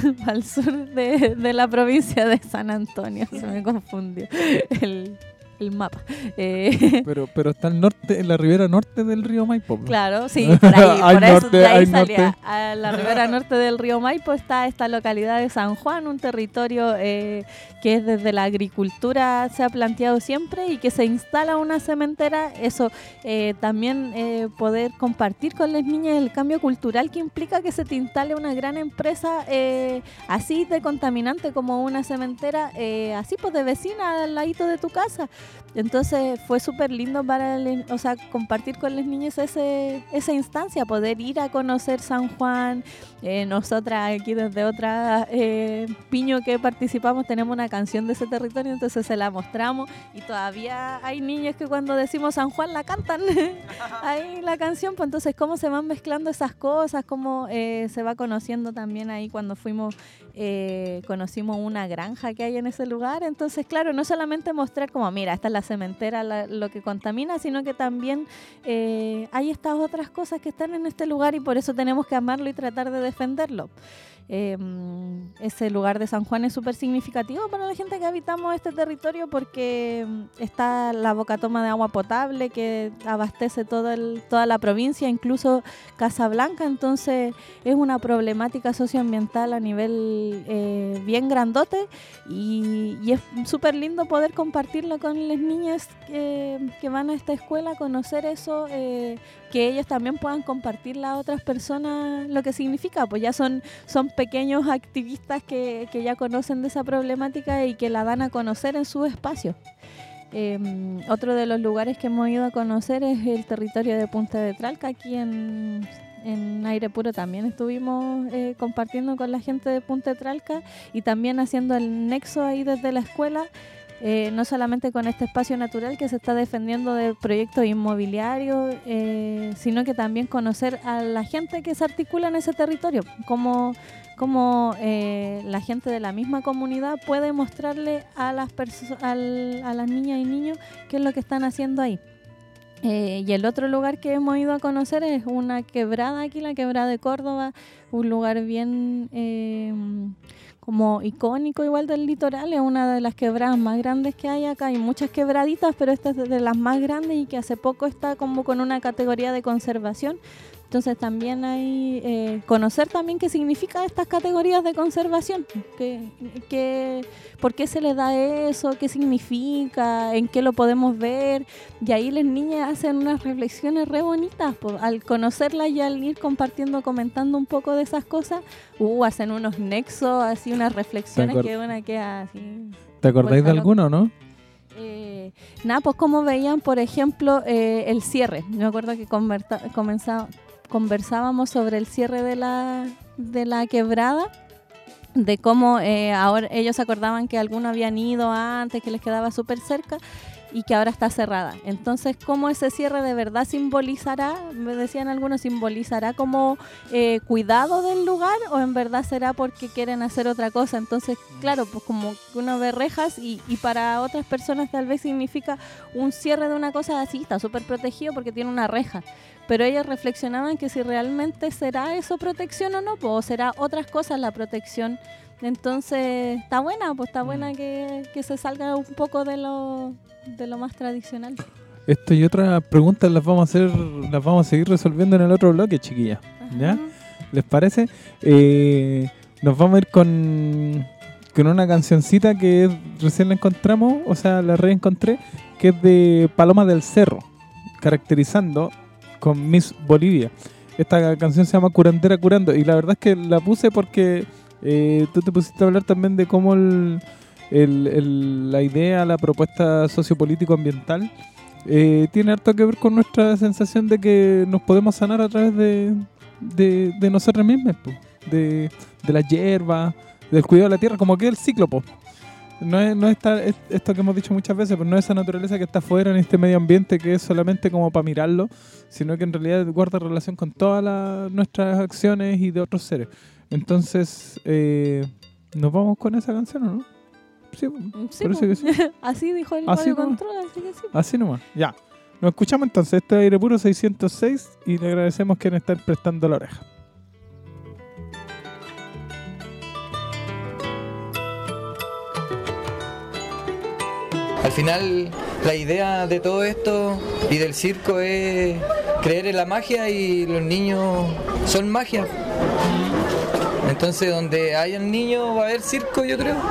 de la provincia de San Antonio. Se me confundió el mapa. Pero está al norte, en la ribera norte del río Maipo. Claro, sí, por ahí, por eso de ahí salía. A la ribera norte del río Maipo está esta localidad de San Juan, un territorio que es desde la agricultura se ha planteado siempre, y que se instala una cementera. Eso también poder compartir con las niñas el cambio cultural que implica que se te instale una gran empresa así de contaminante como una cementera, así pues de vecina al ladito de tu casa. Entonces fue súper lindo para compartir con las niñas esa instancia, poder ir a conocer San Juan. Nosotras aquí desde otra Piño que participamos tenemos una canción de ese territorio, entonces se la mostramos, y todavía hay niños que cuando decimos San Juan la cantan ahí la canción. Pues entonces cómo se van mezclando esas cosas, cómo se va conociendo también ahí. Cuando fuimos conocimos una granja que hay en ese lugar, entonces claro, no solamente mostrar como mira, esta es la cementera lo que contamina, sino que también hay estas otras cosas que están en este lugar, y por eso tenemos que amarlo y tratar de defenderlo. Ese lugar de San Juan es súper significativo para la gente que habitamos este territorio, porque está la bocatoma de agua potable que abastece toda la provincia, incluso Casablanca. Entonces es una problemática socioambiental a nivel bien grandote, y es súper lindo poder compartirlo con las niñas que van a esta escuela, conocer eso, que ellos también puedan compartirle a otras personas lo que significa. Pues ya son pequeños activistas que ya conocen de esa problemática y que la dan a conocer en sus espacios. Otro de los lugares que hemos ido a conocer es el territorio de Punta de Tralca. Aquí en Aire Puro también estuvimos compartiendo con la gente de Punta de Tralca, y también haciendo el nexo ahí desde la escuela no solamente con este espacio natural que se está defendiendo de proyectos inmobiliarios, sino que también conocer a la gente que se articula en ese territorio, cómo la gente de la misma comunidad puede mostrarle a las niñas y niños qué es lo que están haciendo ahí. Y el otro lugar que hemos ido a conocer es una quebrada aquí, la Quebrada de Córdoba, un lugar bien como icónico igual del litoral. Es una de las quebradas más grandes que hay acá. Hay muchas quebraditas, pero esta es de las más grandes y que hace poco está como con una categoría de conservación. Entonces también hay conocer también qué significa estas categorías de conservación, por qué se le da eso, qué significa, en qué lo podemos ver. Y ahí las niñas hacen unas reflexiones re bonitas. Al conocerlas y al ir compartiendo, comentando un poco de esas cosas, hacen unos nexos, así unas reflexiones que una queda así. ¿Te acordáis de alguno, no? Pues como veían, por ejemplo, el cierre. Me acuerdo que conversábamos sobre el cierre de la quebrada, de cómo ahora ellos se acordaban que algunos habían ido antes, que les quedaba súper cerca y que ahora está cerrada. Entonces, ¿cómo ese cierre de verdad simbolizará? Me decían algunos, ¿simbolizará como cuidado del lugar o en verdad será porque quieren hacer otra cosa? Entonces, claro, pues como uno ve rejas y para otras personas tal vez significa un cierre de una cosa así, está súper protegido porque tiene una reja. Pero ellos reflexionaban que si realmente será eso protección o no, pues, o será otras cosas la protección. Entonces, está buena que se salga un poco de lo más tradicional. Esto y otras preguntas las vamos a seguir resolviendo en el otro bloque, chiquillas. ¿Ya? ¿Les parece? Nos vamos a ir con una cancioncita que recién la encontramos, o sea, la reencontré, que es de Paloma del Cerro, caracterizando con Miss Bolivia. Esta canción se llama Curandera Curando, y la verdad es que la puse porque tú te pusiste a hablar también de cómo la idea, la propuesta sociopolítico-ambiental tiene harto que ver con nuestra sensación de que nos podemos sanar a través de nosotros mismos, de la hierba, del cuidado de la tierra, como que el ciclo, No es esto que hemos dicho muchas veces, pero no es esa naturaleza que está afuera en este medio ambiente que es solamente como para mirarlo, sino que en realidad guarda relación con todas nuestras acciones y de otros seres. Entonces, ¿nos vamos con esa canción o no? Sí, parece que sí. Así dijo el radio control, así que sí. Así nomás, ya. Nos escuchamos entonces. Este es Aire Puro 606 y le agradecemos que nos estén prestando la oreja. Al final, la idea de todo esto y del circo es creer en la magia, y los niños son magia. Entonces, donde hayan niños va a haber circo, yo creo.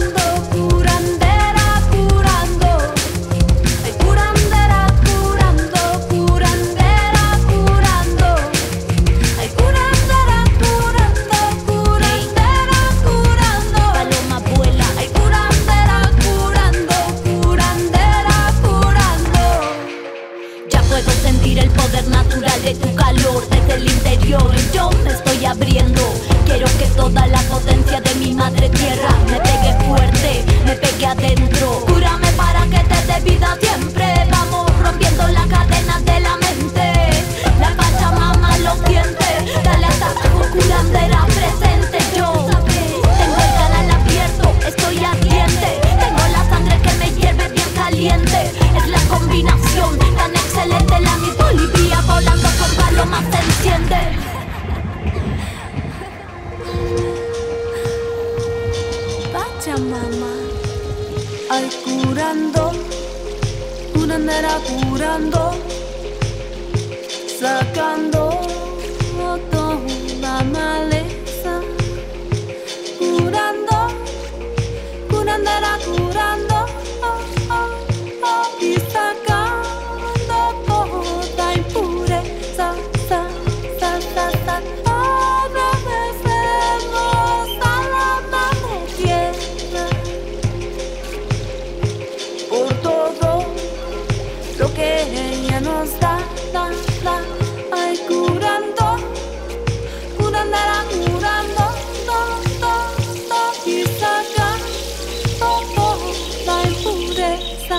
Curandera curando, inspiración y yo me estoy abriendo. Quiero que toda la potencia de mi madre tierra me pegue fuerte, me pegue adentro. Cúrame para que te dé vida siempre. Vamos rompiendo las cadenas de la mente. La Pachamama lo siente. Dale hasta abajo, curandera presente. Yo tengo el canal abierto, estoy ardiente. Tengo la sangre que me hierve bien caliente. Es la combinación tan excelente. La mi Bolivia volando con palomas se enciende. Pachamama, ay curando, curandera curando, sacando toda maleza, curando, curandera curando, y sacando toda impureza, agradecemos a la madre tierra por todo lo que ella nos da, ay curando, curandera curando, y sacando toda impureza,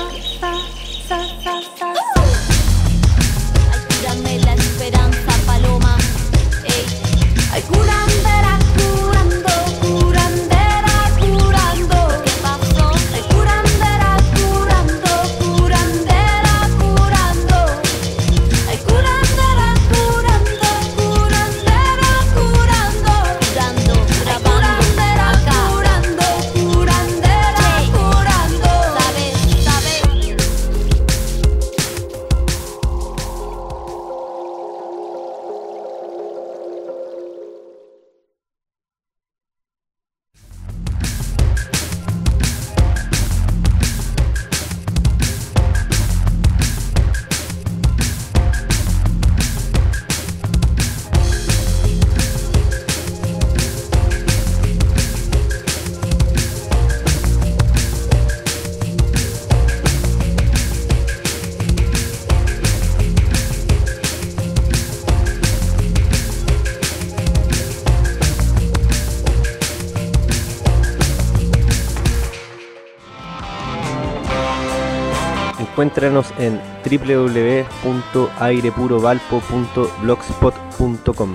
ay cúrame la esperanza, paloma, ey, ay curandera curando, curandera curando, ¿qué pasó? Ay curandera curando, curandera curando, ay curandera curando, curandera curando, curando, curandera curando, curandera curando, ¿sabes? Encuéntranos en www.airepurovalpo.blogspot.com.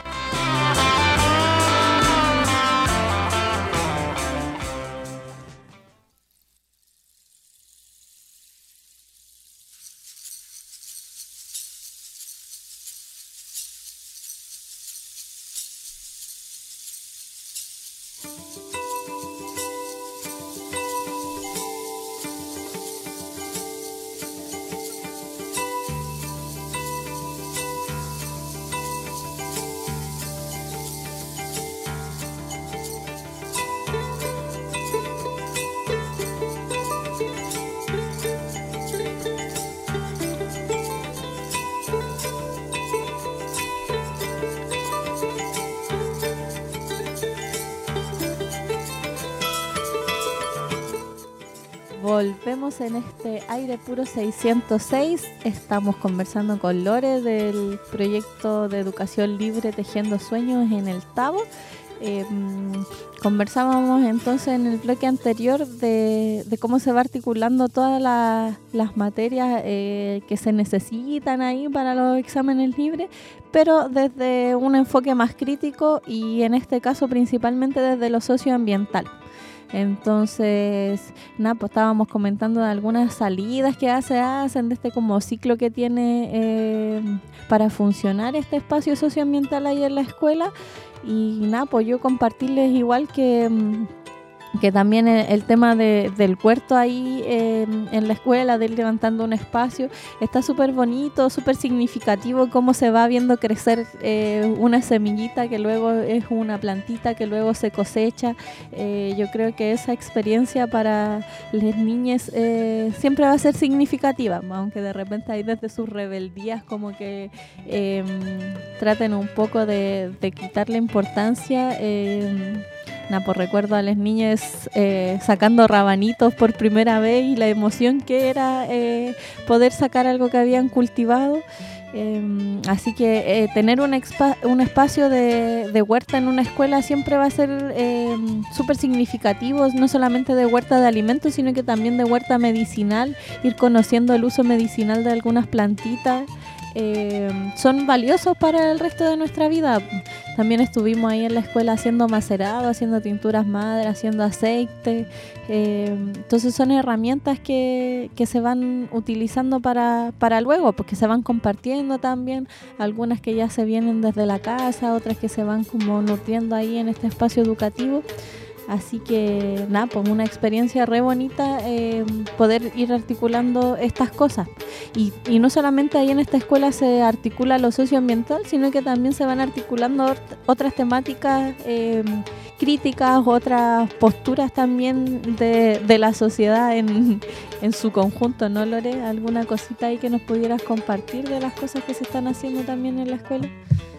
Volvemos en este Aire Puro 606. Estamos conversando con Lore del proyecto de educación libre Tejiendo Sueños en el Tabo. Conversábamos entonces en el bloque anterior de cómo se va articulando todas las materias que se necesitan ahí para los exámenes libres, pero desde un enfoque más crítico y en este caso principalmente desde lo socioambiental. Entonces, pues estábamos comentando de algunas salidas que hacen de este como ciclo que tiene para funcionar este espacio socioambiental ahí en la escuela. Y pues yo compartirles igual que también el tema del huerto ahí en la escuela, de ir levantando un espacio, está súper bonito, súper significativo cómo se va viendo crecer una semillita que luego es una plantita que luego se cosecha. Yo creo que esa experiencia para las niñas siempre va a ser significativa, aunque de repente ahí desde sus rebeldías como que traten un poco de quitarle importancia. pues recuerdo a las niñas sacando rabanitos por primera vez y la emoción que era poder sacar algo que habían cultivado. Así que tener un espacio de huerta en una escuela siempre va a ser súper significativo, no solamente de huerta de alimentos, sino que también de huerta medicinal, ir conociendo el uso medicinal de algunas plantitas. Son valiosos para el resto de nuestra vida. También estuvimos ahí en la escuela haciendo macerado, haciendo tinturas madre, haciendo aceite. Entonces son herramientas que se van utilizando para luego, porque se van compartiendo también. Algunas que ya se vienen desde la casa, otras que se van como nutriendo ahí en este espacio educativo. Así que nada, pues una experiencia re bonita poder ir articulando estas cosas. Y no solamente ahí en esta escuela se articula lo socioambiental, sino que también se van articulando otras temáticas críticas, otras posturas también de la sociedad en su conjunto, ¿no, Lore? ¿Alguna cosita ahí que nos pudieras compartir de las cosas que se están haciendo también en la escuela?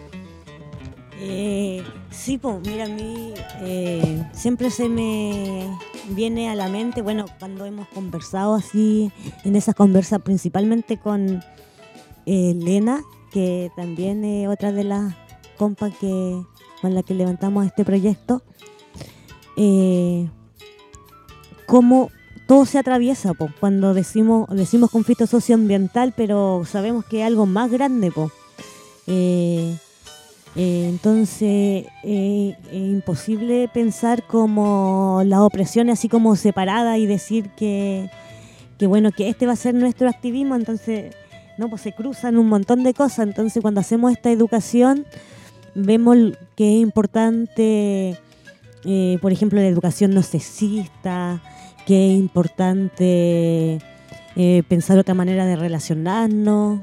Sí, pues mira, a mí siempre se me viene a la mente, bueno, cuando hemos conversado así, en esas conversas principalmente con Lena, que también es otra de las compas con la que levantamos este proyecto, cómo todo se atraviesa, po, cuando decimos conflicto socioambiental, pero sabemos que es algo más grande, po. Entonces es imposible pensar como la opresión así como separada y decir que bueno, que este va a ser nuestro activismo. Entonces no, pues se cruzan un montón de cosas. Entonces cuando hacemos esta educación vemos que es importante, por ejemplo, la educación no sexista, que es importante pensar otra manera de relacionarnos,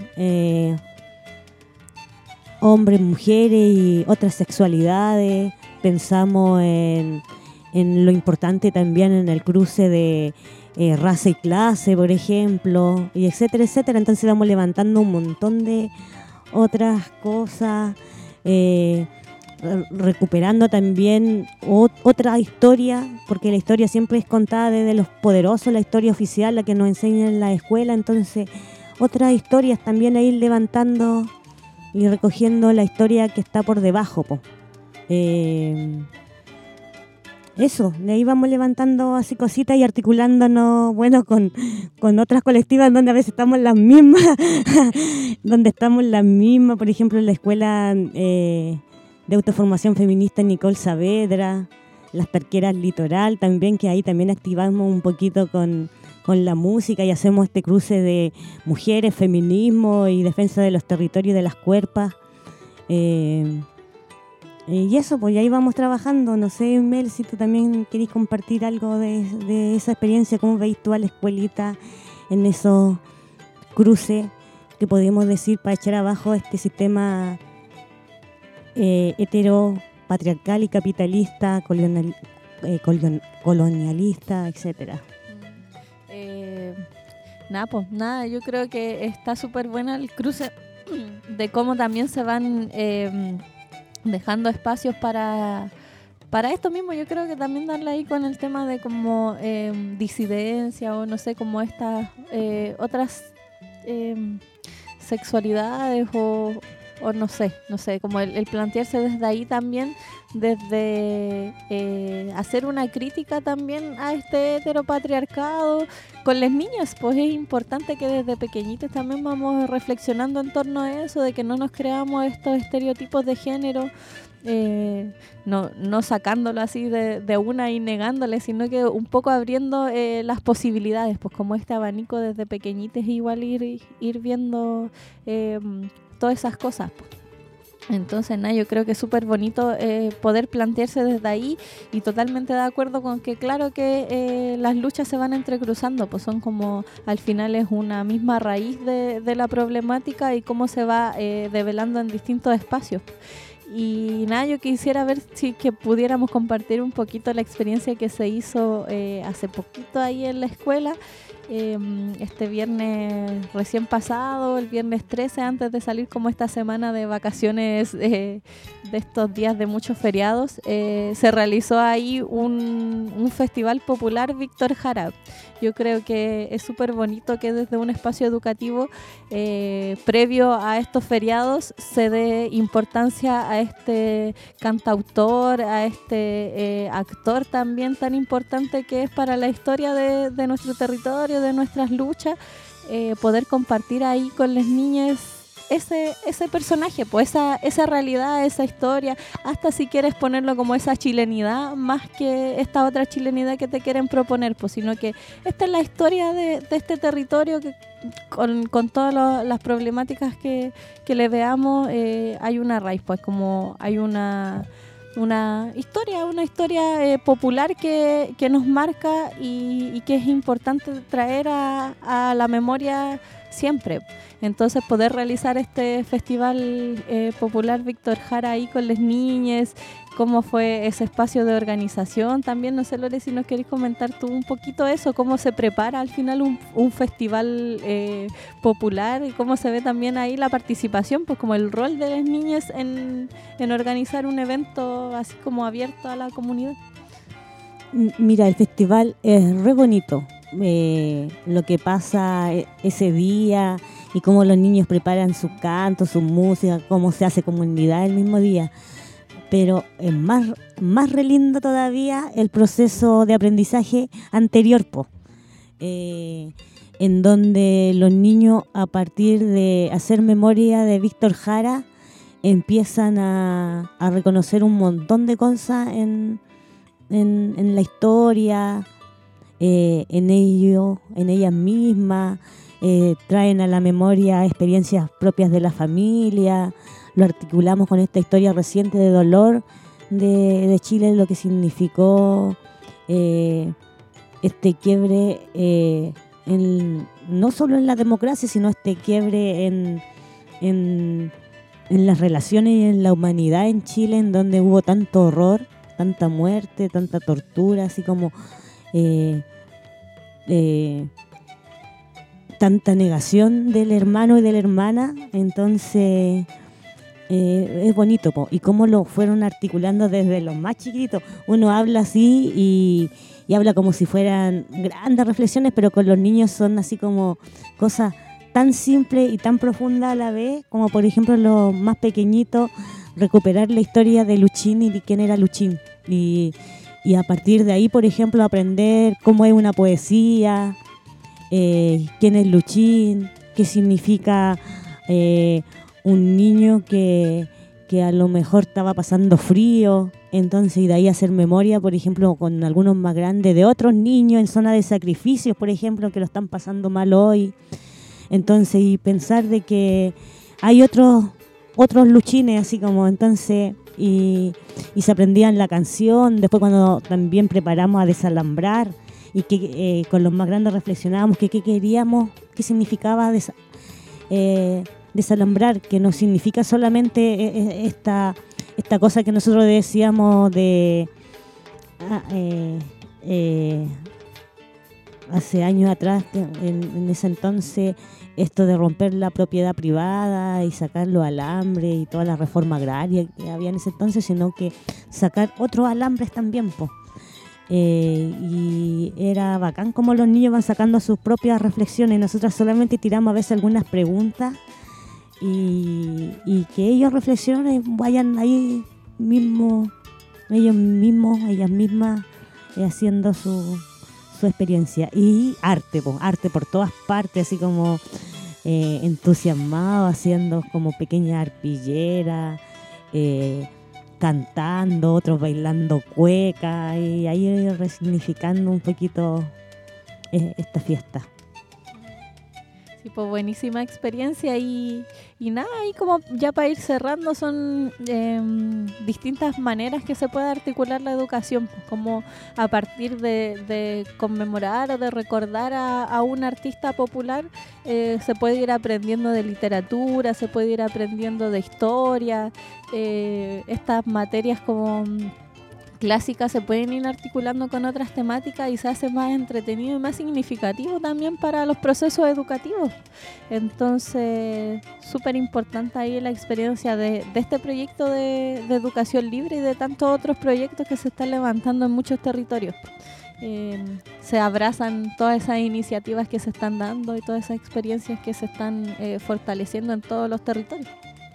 hombres, mujeres y otras sexualidades. Pensamos en lo importante también en el cruce de raza y clase, por ejemplo, y etcétera, etcétera. Entonces vamos levantando un montón de otras cosas, recuperando también otra historia, porque la historia siempre es contada desde los poderosos, la historia oficial, la que nos enseñan en la escuela. Entonces otras historias también a ir levantando y recogiendo la historia que está por debajo, po. Eso, de ahí vamos levantando así cositas y articulándonos, bueno, con otras colectivas donde a veces estamos las mismas, por ejemplo, en la escuela de autoformación feminista Nicole Saavedra, las Perqueras Litoral también, que ahí también activamos un poquito con la música y hacemos este cruce de mujeres, feminismo y defensa de los territorios y de las cuerpas. Y eso, pues ahí vamos trabajando. No sé, Mel, si tú también querés compartir algo de esa experiencia, cómo veis tú a la escuelita en esos cruces que podríamos decir para echar abajo este sistema heteropatriarcal y capitalista, colonialista, etcétera. Nada, yo creo que está súper buena el cruce de cómo también se van dejando espacios para esto mismo. Yo creo que también darle ahí con el tema de como disidencia o no sé, como estas otras sexualidades o no sé, como el plantearse desde ahí también, desde hacer una crítica también a este heteropatriarcado con las niñas. Pues es importante que desde pequeñitas también vamos reflexionando en torno a eso, de que no nos creamos estos estereotipos de género, no sacándolo así de una y negándole, sino que un poco abriendo las posibilidades, pues como este abanico desde pequeñitas, igual ir viendo todas esas cosas, pues. Entonces, yo creo que es súper bonito poder plantearse desde ahí, y totalmente de acuerdo con que claro que las luchas se van entrecruzando, pues son como, al final es una misma raíz de la problemática y cómo se va develando en distintos espacios. Y yo quisiera ver si que pudiéramos compartir un poquito la experiencia que se hizo hace poquito ahí en la escuela, este viernes recién pasado, el viernes 13, antes de salir como esta semana de vacaciones de estos días de muchos feriados, se realizó ahí un festival popular Víctor Jara. Yo creo que es súper bonito que desde un espacio educativo, previo a estos feriados, se dé importancia a este cantautor, a este actor también tan importante que es para la historia de nuestro territorio, de nuestras luchas, poder compartir ahí con las niñas ese personaje, pues esa realidad, esa historia, hasta si quieres ponerlo como esa chilenidad, más que esta otra chilenidad que te quieren proponer, pues, sino que esta es la historia de este territorio que con todas las problemáticas que le veamos, hay una raíz, pues como hay una historia popular que nos marca y que es importante traer a la memoria siempre. Entonces poder realizar este festival popular Víctor Jara ahí con las niñas, cómo fue ese espacio de organización también, no sé Lore, si nos querés comentar tú un poquito eso, cómo se prepara al final un festival popular y cómo se ve también ahí la participación, pues como el rol de las niñas en organizar un evento así como abierto a la comunidad. Mira, el festival es re bonito, lo que pasa ese día y cómo los niños preparan su canto, su música, cómo se hace comunidad el mismo día. Pero es más re lindo todavía el proceso de aprendizaje anterior, en donde los niños, a partir de hacer memoria de Víctor Jara, empiezan a reconocer un montón de cosas en la historia, en ellas mismas, traen a la memoria experiencias propias de la familia, lo articulamos con esta historia reciente de dolor de Chile, lo que significó este quiebre no solo en la democracia, sino este quiebre en las relaciones y en la humanidad en Chile, en donde hubo tanto horror, tanta muerte, tanta tortura, así como tanta negación del hermano y de la hermana. Entonces es bonito, y cómo lo fueron articulando desde los más chiquitos. Uno habla así y habla como si fueran grandes reflexiones, pero con los niños son así como cosas tan simples y tan profundas a la vez, como por ejemplo los más pequeñitos, recuperar la historia de Luchín y de quién era Luchín, y a partir de ahí, por ejemplo, aprender cómo es una poesía, quién es Luchín, qué significa un niño que a lo mejor estaba pasando frío. Entonces, y de ahí hacer memoria, por ejemplo, con algunos más grandes, de otros niños en zona de sacrificios, por ejemplo, que lo están pasando mal hoy. Entonces, y pensar de que hay otros luchines, así como, entonces, y se aprendían la canción. Después, cuando también preparamos a desalambrar, y que con los más grandes reflexionábamos que qué queríamos, qué significaba desalambrar, que no significa solamente esta cosa que nosotros decíamos de hace años atrás, en ese entonces, esto de romper la propiedad privada y sacar los alambres y toda la reforma agraria que había en ese entonces, sino que sacar otros alambres también, y era bacán como los niños van sacando sus propias reflexiones. Nosotros solamente tiramos a veces algunas preguntas y que ellos reflexionen, vayan ahí mismo, ellas mismas, haciendo su experiencia. Y arte por todas partes, así como entusiasmado, haciendo como pequeñas arpilleras, cantando, otros bailando cueca, y ahí resignificando un poquito esta fiesta. Sí, pues buenísima experiencia y nada, ahí como ya para ir cerrando, son distintas maneras que se puede articular la educación, pues, como a partir de conmemorar o de recordar a un artista popular, se puede ir aprendiendo de literatura, se puede ir aprendiendo de historia, estas materias como clásicas se pueden ir articulando con otras temáticas y se hace más entretenido y más significativo también para los procesos educativos. Entonces, súper importante ahí la experiencia de este proyecto de educación libre y de tantos otros proyectos que se están levantando en muchos territorios. Se abrazan todas esas iniciativas que se están dando y todas esas experiencias que se están fortaleciendo en todos los territorios.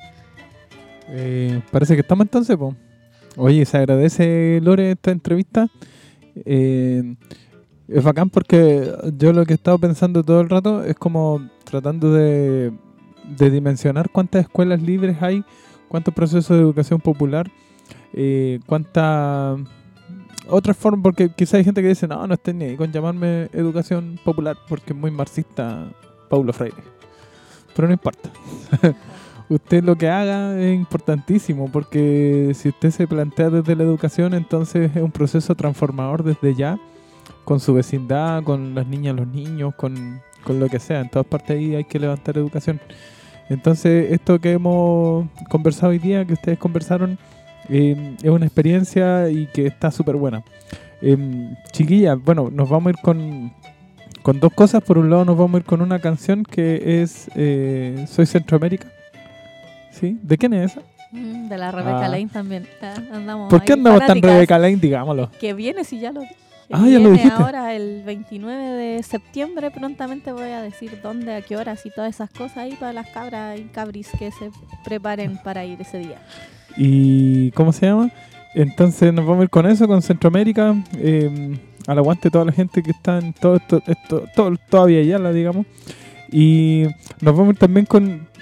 Parece que estamos entonces, po. Oye, se agradece, Lore, esta entrevista. Es bacán porque yo lo que he estado pensando todo el rato es como tratando de dimensionar cuántas escuelas libres hay, cuántos procesos de educación popular, cuántas otras formas, porque quizá hay gente que dice, no estoy ni ahí con llamarme educación popular porque es muy marxista Paulo Freire. Pero no importa. Usted lo que haga es importantísimo, porque si usted se plantea desde la educación, entonces es un proceso transformador desde ya, con su vecindad, con las niñas, los niños, con lo que sea. En todas partes ahí hay que levantar educación. Entonces, esto que hemos conversado hoy día, que ustedes conversaron, es una experiencia y que está súper buena. Chiquillas, bueno, nos vamos a ir con dos cosas. Por un lado, nos vamos a ir con una canción que es Soy Centroamérica. ¿Sí? ¿De quién es esa? De la Rebeca Lane también. Andamos. ¿Por qué andamos tan Rebeca Lane? Digámoslo. Que viene, si ya lo dije. Ya lo dijiste. Ahora el 29 de septiembre, prontamente voy a decir dónde, a qué horas y todas esas cosas ahí para las cabras y cabris que se preparen para ir ese día. ¿Y cómo se llama? Entonces nos vamos a ir con eso, con Centroamérica. Al aguante toda la gente que está en todo todavía allá, digamos. Y nos vamos a ir también con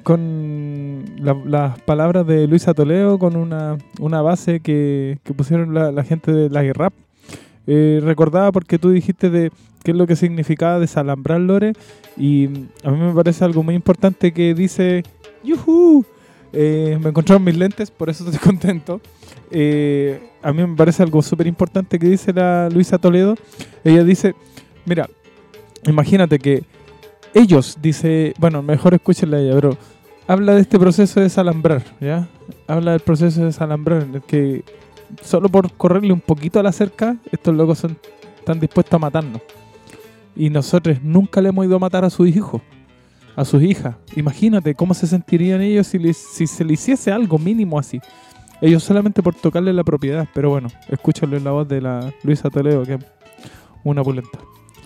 las palabras de Luisa Toledo, con una base que pusieron la gente de la Guerrap. Recordaba porque tú dijiste de qué es lo que significaba desalambrar, Lore, y a mí me parece algo muy importante que dice ¡yujú! Me encontraron mis lentes, por eso estoy contento. A mí me parece algo súper importante que dice la Luisa Toledo. Ella dice, mira, imagínate que ellos, dice, bueno, mejor escúchenla a ella, pero habla de este proceso de desalambrar, ¿ya? Habla del proceso de desalambrar, en el que solo por correrle un poquito a la cerca, estos locos están dispuestos a matarnos. Y nosotros nunca le hemos ido a matar a sus hijos, a sus hijas. Imagínate cómo se sentirían ellos si se le hiciese algo mínimo así. Ellos solamente por tocarle la propiedad. Pero bueno, escúchalo en la voz de la Luisa Toledo, que es una pulenta.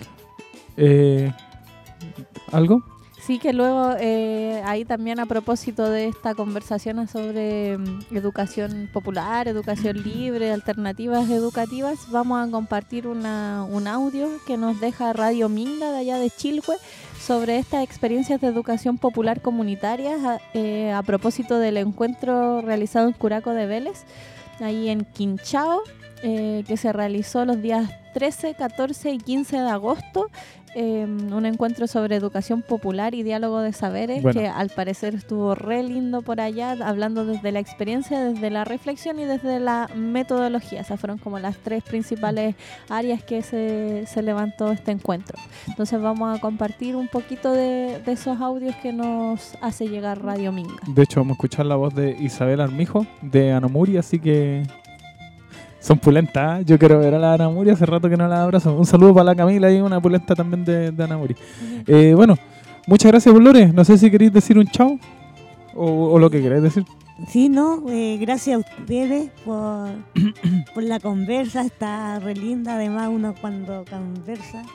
¿Algo? Sí, que luego ahí también a propósito de esta conversación sobre educación popular, educación libre, alternativas educativas, vamos a compartir un audio que nos deja Radio Minga de allá de Chilhue sobre estas experiencias de educación popular comunitarias a propósito del encuentro realizado en Curaco de Vélez, ahí en Quinchao, que se realizó los días 13, 14 y 15 de agosto. Un encuentro sobre educación popular y diálogo de saberes, bueno, que al parecer estuvo re lindo por allá, hablando desde la experiencia, desde la reflexión y desde la metodología. Esas fueron como las tres principales áreas que se levantó este encuentro. Entonces vamos a compartir un poquito de esos audios que nos hace llegar Radio Minga. De hecho, vamos a escuchar la voz de Isabel Armijo de Anamuri, así que son pulentas, ¿eh? Yo quiero ver a la Ana Muri, hace rato que no la abrazo. Un saludo para la Camila y una pulenta también de Ana Muri. Bueno, muchas gracias, Lore. No sé si queréis decir un chao o lo que queréis decir. Sí, no, gracias a ustedes por la conversa, está re linda. Además, uno cuando conversa,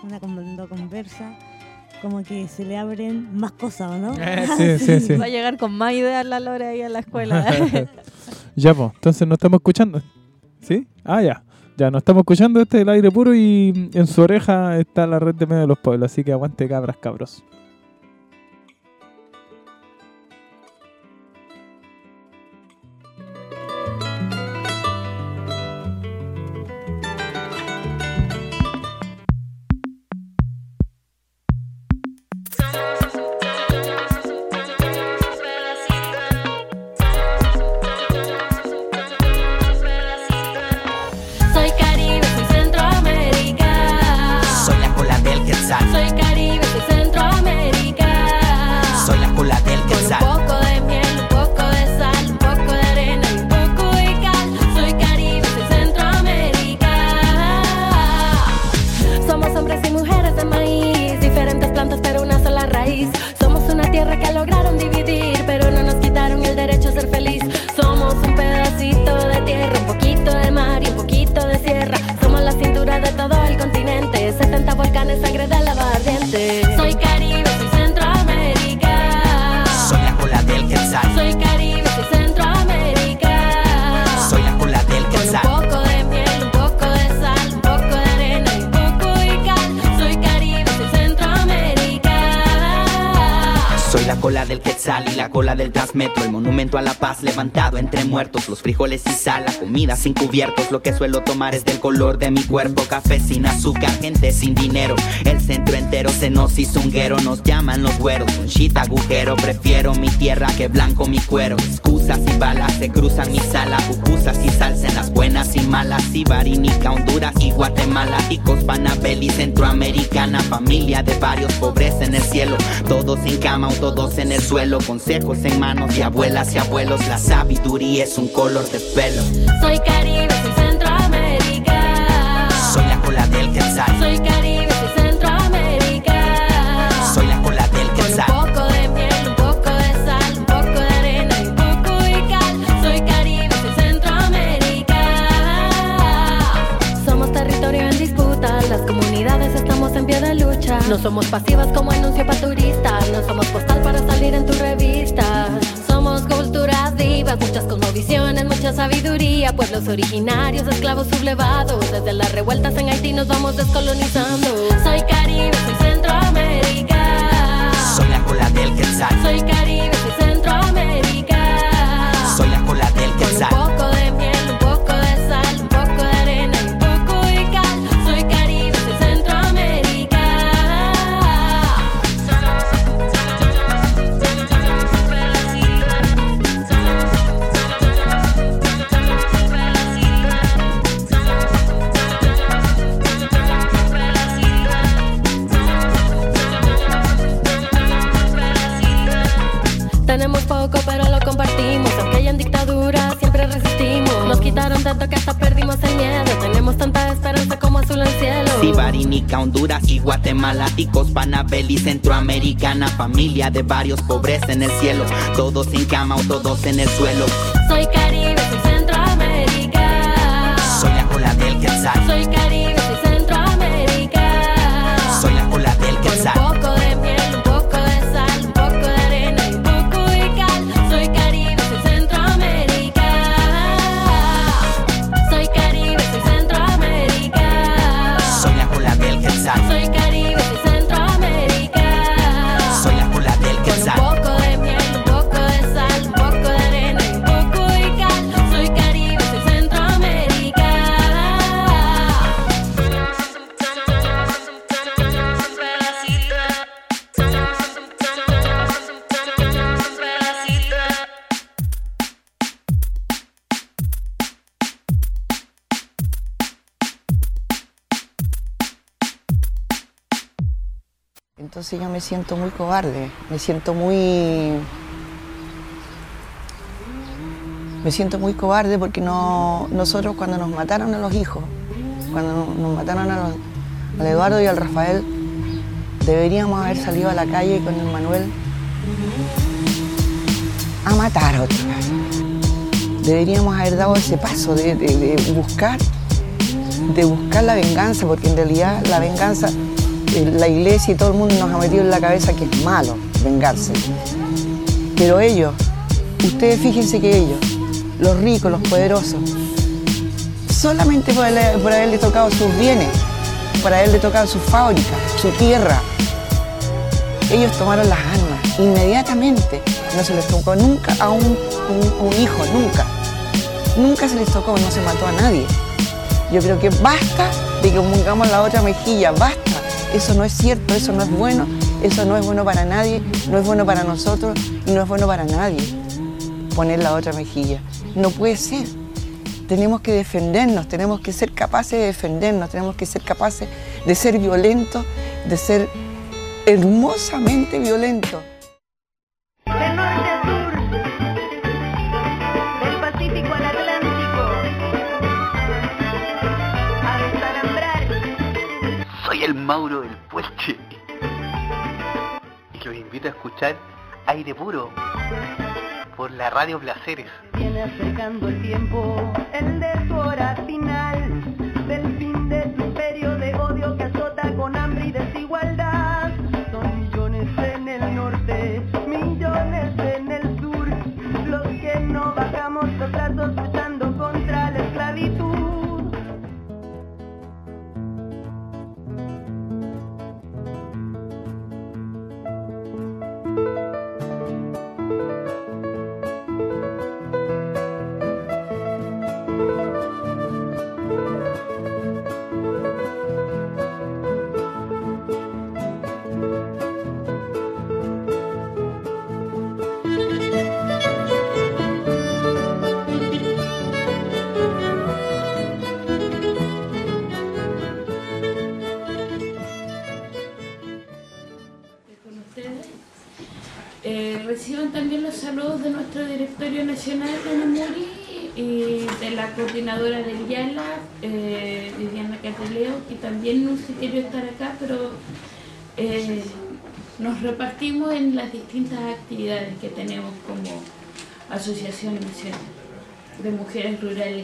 como que se le abren más cosas, ¿no? Sí. Va a llegar con más ideas la Lore ahí a la escuela. Ya, pues, entonces nos estamos escuchando. ¿Sí? Ya nos estamos escuchando. Este es El Aire Puro y en su oreja está la red de Medio de los Pueblos. Así que aguante, cabras, cabros. Soy Caribe, soy Centroamérica. Soy la cola del Quetzal. Con un poco de miel, un poco de sal, un poco de arena y un poco de cal. Soy Caribe, soy Centroamérica. tierra que lograron dividir, pero no nos quitaron el derecho a ser feliz. Somos un pedacito de tierra, un poquito de mar y un poquito de sierra. Somos la cintura de todo el continente, 70 volcanes, sangre de lava ardiente. Soy Caribe, soy Centroamérica. Soy la cola del Quetzal. Soy Caribe, soy Centroamérica. Soy la cola del Quetzal. Con un poco de miel, un poco de sal, un poco de arena y un poco de cal. Soy Caribe, soy Centroamérica. Soy la cola del Quetzal y la cola del Transmetro, el monumento a la paz levantado entre muertos, los frijoles y sal, la comida sin cubiertos. Lo que suelo tomar es del color de mi cuerpo, café sin azúcar, gente sin dinero. El centro entero se nos hizo un guero, nos llaman los güeros, un shit agujero. Prefiero mi tierra que blanco mi cuero. Excusas y balas se cruzan mis alas, pupusas y salsa en las buenas y malas. Ibarinica, Honduras y Guatemala, ticos, Panabel centroamericana. Familia de varios, pobreza en el cielo, todos en cama o todos en el suelo. Consejos en manos de abuelas y abuelos, la sabiduría es un color de pelo. Soy Caribe, soy Centroamérica. Soy la cola del Quetzal. Soy Caribe, soy Centroamérica. Soy la cola del Quetzal. Con un poco de miel, un poco de sal, un poco de arena y un poco de cal. Soy Caribe, soy Centroamérica. Somos territorio en disputa, las comunidades estamos en pie de lucha. No somos pasivas como anuncio para turistas, no somos postal para salir en tu revista. Somos culturas vivas, muchas cosmovisiones, mucha sabiduría. Pueblos originarios, esclavos sublevados. Desde las revueltas en Haití nos vamos descolonizando. Soy Caribe, soy Centroamérica. Soy la cola del Quetzal. Soy Caribe, soy Centroamérica. Soy la cola del Quetzal. Con un poco de miel, un poco de sal, un poco de arena y un poco de cal. Soy Caribe, soy Centroamérica. Tenemos poco pero lo compartimos, aunque hayan dictaduras siempre resistimos. Nos quitaron tanto que hasta perdimos el miedo, tenemos tanta esperanza como azul el cielo. Ibarinica, Honduras y Guatemala, ticos, Panabel y centroamericana. Familia de varios, pobreza en el cielo, todos en cama o todos en el suelo. Soy Caribe, soy Centroamérica. Soy la cola del Quetzal. Soy Caribe, soy Centroamérica. Soy la cola del Quetzal. Con un poco de miel, un poco de sal, un poco de arena y un poco de cal. Soy Caribe, soy Centroamérica. Soy Caribe, soy Centroamérica. Soy la cola del Quetzal. Soy Caribe, soy Centroamérica. Soy la cola del Quetzal. Con un poco de miel, un poco de sal, un poco de arena y un poco de cal. Soy Caribe, soy Centroamérica. Entonces yo me siento muy cobarde, me siento muy cobarde porque nosotros cuando nos mataron a los hijos, cuando nos mataron al Eduardo y al Rafael, deberíamos haber salido a la calle con el Manuel a matar a otros. Deberíamos haber dado ese paso de buscar la venganza, porque en realidad la venganza, la iglesia y todo el mundo nos ha metido en la cabeza que es malo vengarse. Pero ellos, ustedes fíjense que ellos, los ricos, los poderosos, solamente por haberle tocado sus bienes, por haberle tocado su fábrica, su tierra, ellos tomaron las armas inmediatamente. No se les tocó nunca a un hijo, nunca. Nunca se les tocó, no se mató a nadie. Yo creo que basta de que pongamos la otra mejilla, basta. Eso no es cierto, eso no es bueno para nadie, no es bueno para nosotros y no es bueno para nadie. Poner la otra mejilla. No puede ser. Tenemos que defendernos, tenemos que ser capaces de defendernos, tenemos que ser capaces de ser violentos, de ser hermosamente violentos. Del norte a sur, del Pacífico al Atlántico, a desalambrar. Soy el Mauro del Puelche y los invito a escuchar Aire Puro por la Radio Placeres. Viene acercando el tiempo, el de su hora final, del fin de tu imperio de odio que azota con hambre y desigualdad. Son millones en el norte, millones en el sur, los que no bajamos los brazos luchando contra la esclavitud. Reciban también los saludos de nuestro directorio nacional de Anamuri y de la coordinadora del YALA, Viviana Cateleo, que también no se quería estar acá, pero nos repartimos en las distintas actividades que tenemos como Asociación Nacional de Mujeres Rurales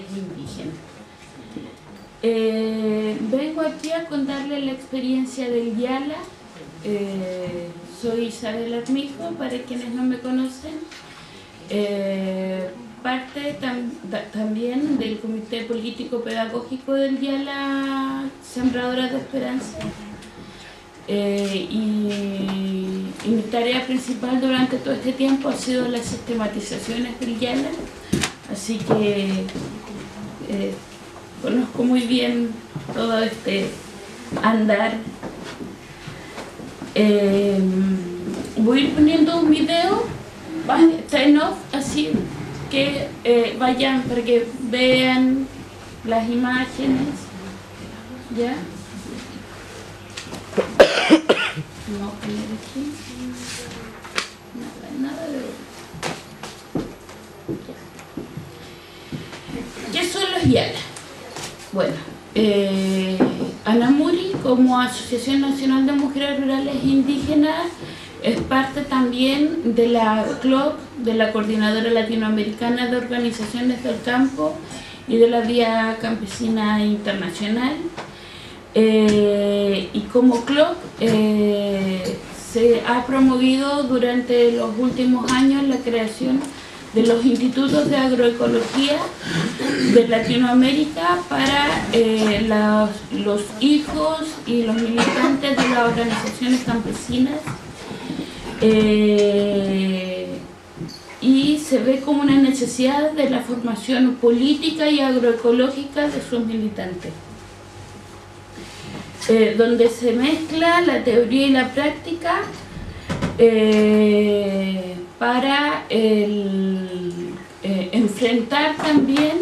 e Indígenas. Vengo aquí a contarles la experiencia del YALA. Soy Isabel Armijo, para quienes no me conocen, parte también del Comité Político Pedagógico del YALA Sembradoras de Esperanza, y mi tarea principal durante todo este tiempo ha sido las sistematizaciones del YALA, así que conozco muy bien todo este andar. Voy a ir poniendo un video, está en off, así que vayan para que vean las imágenes, ¿ya? No poner aquí nada de... ¿Qué son los YALA? Bueno, Anamuri, como Asociación Nacional de Mujeres Rurales e Indígenas, es parte también de la CLOC, de la Coordinadora Latinoamericana de Organizaciones del Campo y de la Vía Campesina Internacional. Y como CLOC se ha promovido durante los últimos años la creación de los institutos de agroecología de Latinoamérica para los hijos y los militantes de las organizaciones campesinas, y se ve como una necesidad de la formación política y agroecológica de sus militantes, donde se mezcla la teoría y la práctica para enfrentar también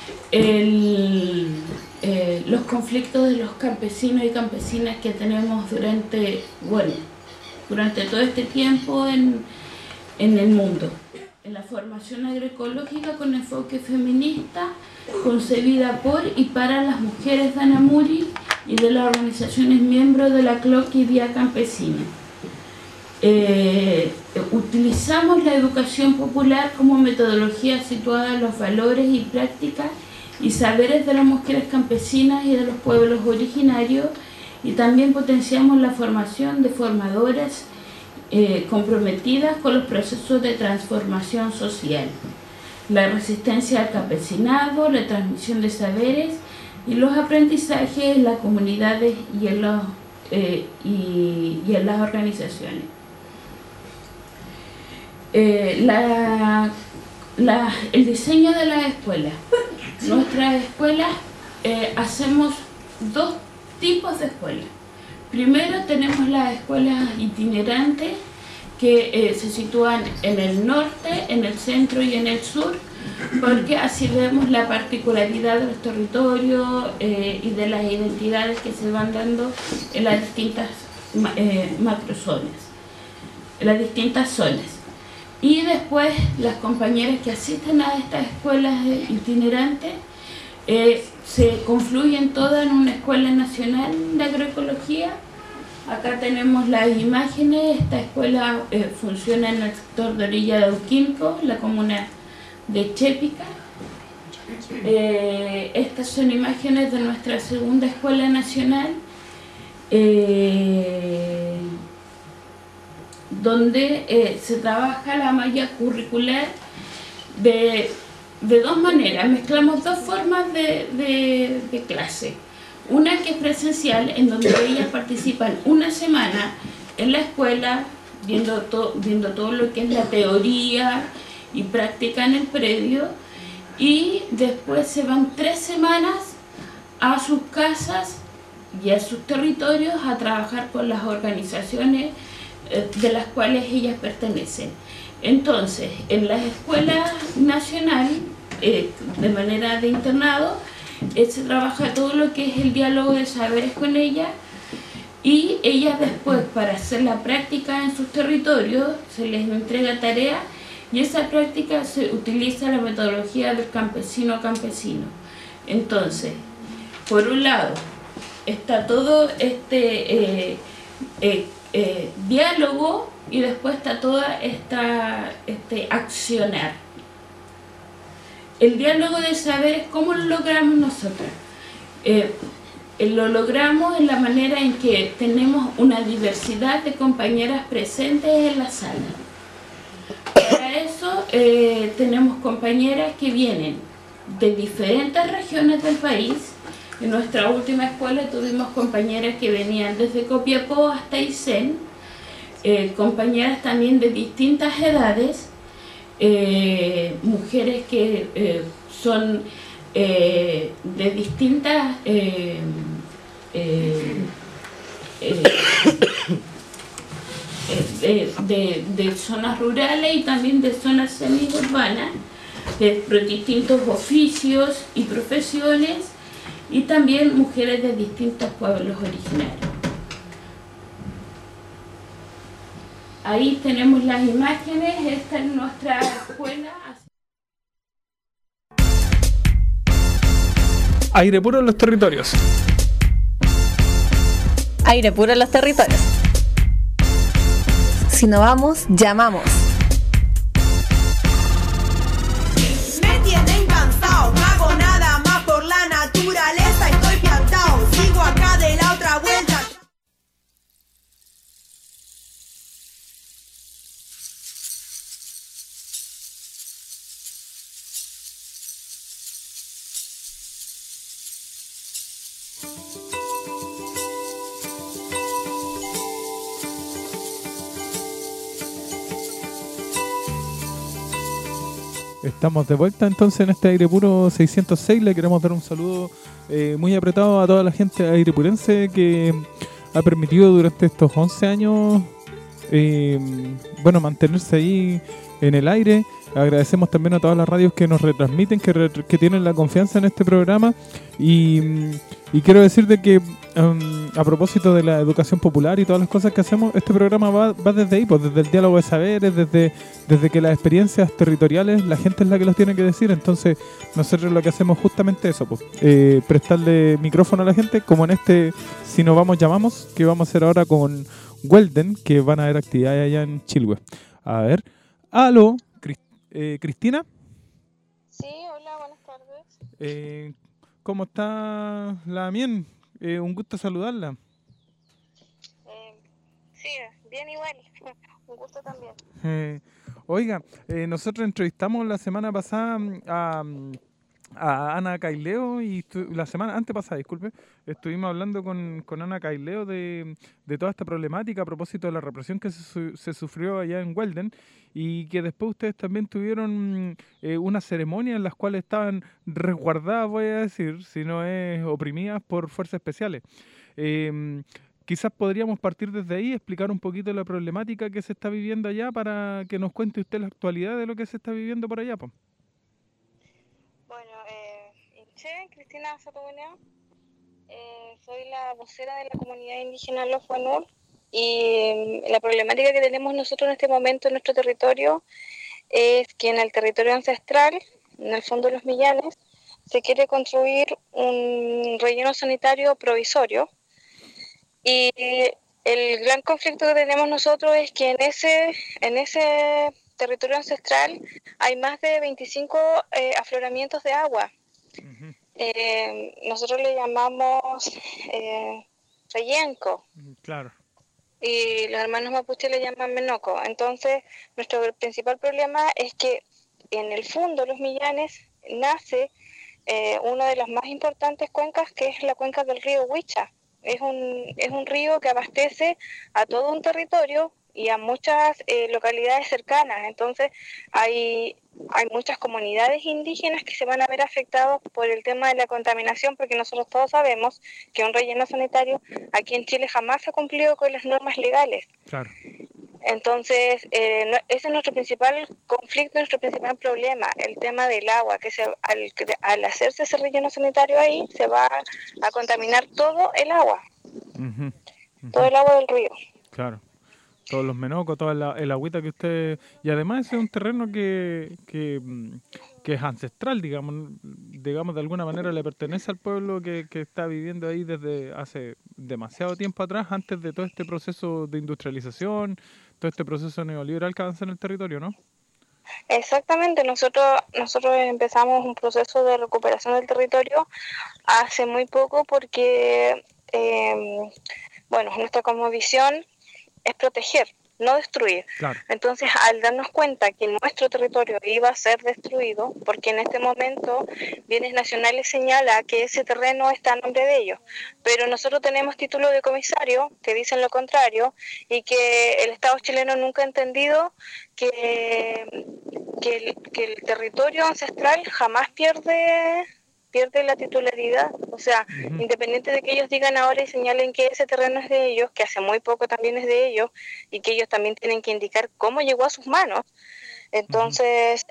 los conflictos de los campesinos y campesinas que tenemos durante todo este tiempo en el mundo. En la formación agroecológica con enfoque feminista, concebida por y para las mujeres de Anamuri y de las organizaciones miembros de la CLOC y Vía Campesina. Utilizamos la educación popular como metodología situada en los valores y prácticas y saberes de las mujeres campesinas y de los pueblos originarios, y también potenciamos la formación de formadoras comprometidas con los procesos de transformación social, la resistencia al campesinado, la transmisión de saberes y los aprendizajes en las comunidades y en las organizaciones. El diseño de las escuelas. Nuestras escuelas, hacemos dos tipos de escuelas. Primero tenemos las escuelas itinerantes que se sitúan en el norte, en el centro y en el sur, porque así vemos la particularidad de los territorios y de las identidades que se van dando en las distintas macrozonas, en las distintas zonas. Y después las compañeras que asisten a estas escuelas itinerantes se confluyen todas en una escuela nacional de agroecología Acá tenemos las imágenes. Esta escuela funciona en el sector de Orilla de Uquilco, la comuna de Chépica. Estas son imágenes de nuestra segunda escuela nacional, donde se trabaja la malla curricular de dos maneras. Mezclamos dos formas de clase. Una que es presencial, en donde ellas participan una semana en la escuela, viendo todo lo que es la teoría y práctica en el predio, y después se van 3 semanas a sus casas y a sus territorios a trabajar con las organizaciones de las cuales ellas pertenecen. Entonces, en la escuela nacional, de manera de internado, se trabaja todo lo que es el diálogo de saberes con ellas, y ellas después, para hacer la práctica en sus territorios, se les entrega tarea, y esa práctica se utiliza la metodología del campesino a campesino. Entonces, por un lado, está todo este diálogo, y después está toda este accionar. El diálogo de saberes, ¿cómo lo logramos nosotros? Lo logramos en la manera en que tenemos una diversidad de compañeras presentes en la sala. Para eso tenemos compañeras que vienen de diferentes regiones del país. En nuestra última escuela tuvimos compañeras que venían desde Copiapó hasta Aysén, compañeras también de distintas edades, mujeres que son de distintas de zonas rurales y también de zonas semiurbanas, de distintos oficios y profesiones, y también mujeres de distintos pueblos originarios. Ahí tenemos las imágenes. Esta es nuestra escuela. Aire puro en los territorios. Aire puro en los territorios. Si no vamos, llamamos. Me tienen cansado, no hago nada más por la naturaleza, estoy piantao, sigo acá de la otra vuelta. Estamos de vuelta entonces en este Aire Puro 606. Le queremos dar un saludo muy apretado a toda la gente airepurense que ha permitido durante estos 11 años mantenerse ahí en el aire. Agradecemos también a todas las radios que nos retransmiten, que tienen la confianza en este programa, y quiero decir de que a propósito de la educación popular y todas las cosas que hacemos, este programa va desde ahí, pues desde el diálogo de saberes, desde que las experiencias territoriales, la gente es la que los tiene que decir. Entonces nosotros lo que hacemos justamente eso, pues, prestarle micrófono a la gente, como en este Si no vamos, llamamos, que vamos a hacer ahora con Welden, que van a haber actividades allá en Chilhue. A ver, aló, Cristina. Sí, hola, buenas tardes. ¿Cómo está la Mien? Un gusto saludarla. Sí, bien igual. Un gusto también. Oiga, nosotros entrevistamos la semana pasada a Ana Caileo, y la semana antepasada, disculpe, estuvimos hablando con Ana Caileo de toda esta problemática a propósito de la represión que se sufrió allá en Welden, y que después ustedes también tuvieron una ceremonia en las cuales estaban resguardadas, voy a decir, si no es oprimidas por fuerzas especiales. Quizás podríamos partir desde ahí, explicar un poquito la problemática que se está viviendo allá, para que nos cuente usted la actualidad de lo que se está viviendo por allá, pues. Bueno, Cristina Satomuneo, soy la vocera de la comunidad indígena Los Huanur, y la problemática que tenemos nosotros en este momento en nuestro territorio es que en el territorio ancestral, en el fondo de los Millanes, se quiere construir un relleno sanitario provisorio, y El gran conflicto que tenemos nosotros es que en ese territorio ancestral hay más de 25 afloramientos de agua. Nosotros le llamamos Reyenco. Claro. Y los hermanos mapuche le llaman Menoco. Entonces, nuestro principal problema es que en el fondo Los Millanes nace una de las más importantes cuencas, que es la cuenca del río Huicha. Es un río que abastece a todo un territorio y a muchas localidades cercanas. Entonces hay muchas comunidades indígenas que se van a ver afectados por el tema de la contaminación, porque nosotros todos sabemos que un relleno sanitario aquí en Chile jamás ha cumplido con las normas legales. Claro. Entonces, ese es nuestro principal conflicto, nuestro principal problema, el tema del agua, que al hacerse ese relleno sanitario ahí, se va a contaminar todo el agua, todo el agua del río. Claro. Todos los menocos, toda el agüita que usted... Y además ese es un terreno que es ancestral, digamos, de alguna manera le pertenece al pueblo que está viviendo ahí desde hace demasiado tiempo atrás, antes de todo este proceso de industrialización, todo este proceso neoliberal que avanza en el territorio, ¿no? Nosotros empezamos un proceso de recuperación del territorio hace muy poco porque, nuestra cosmovisión es proteger, no destruir. Claro. Entonces, al darnos cuenta que nuestro territorio iba a ser destruido, porque en este momento Bienes Nacionales señala que ese terreno está a nombre de ellos, pero nosotros tenemos título de comisario que dicen lo contrario, y que el Estado chileno nunca ha entendido que el territorio ancestral jamás pierde la titularidad. O sea, independiente de que ellos digan ahora y señalen que ese terreno es de ellos, que hace muy poco también es de ellos, y que ellos también tienen que indicar cómo llegó a sus manos. Entonces,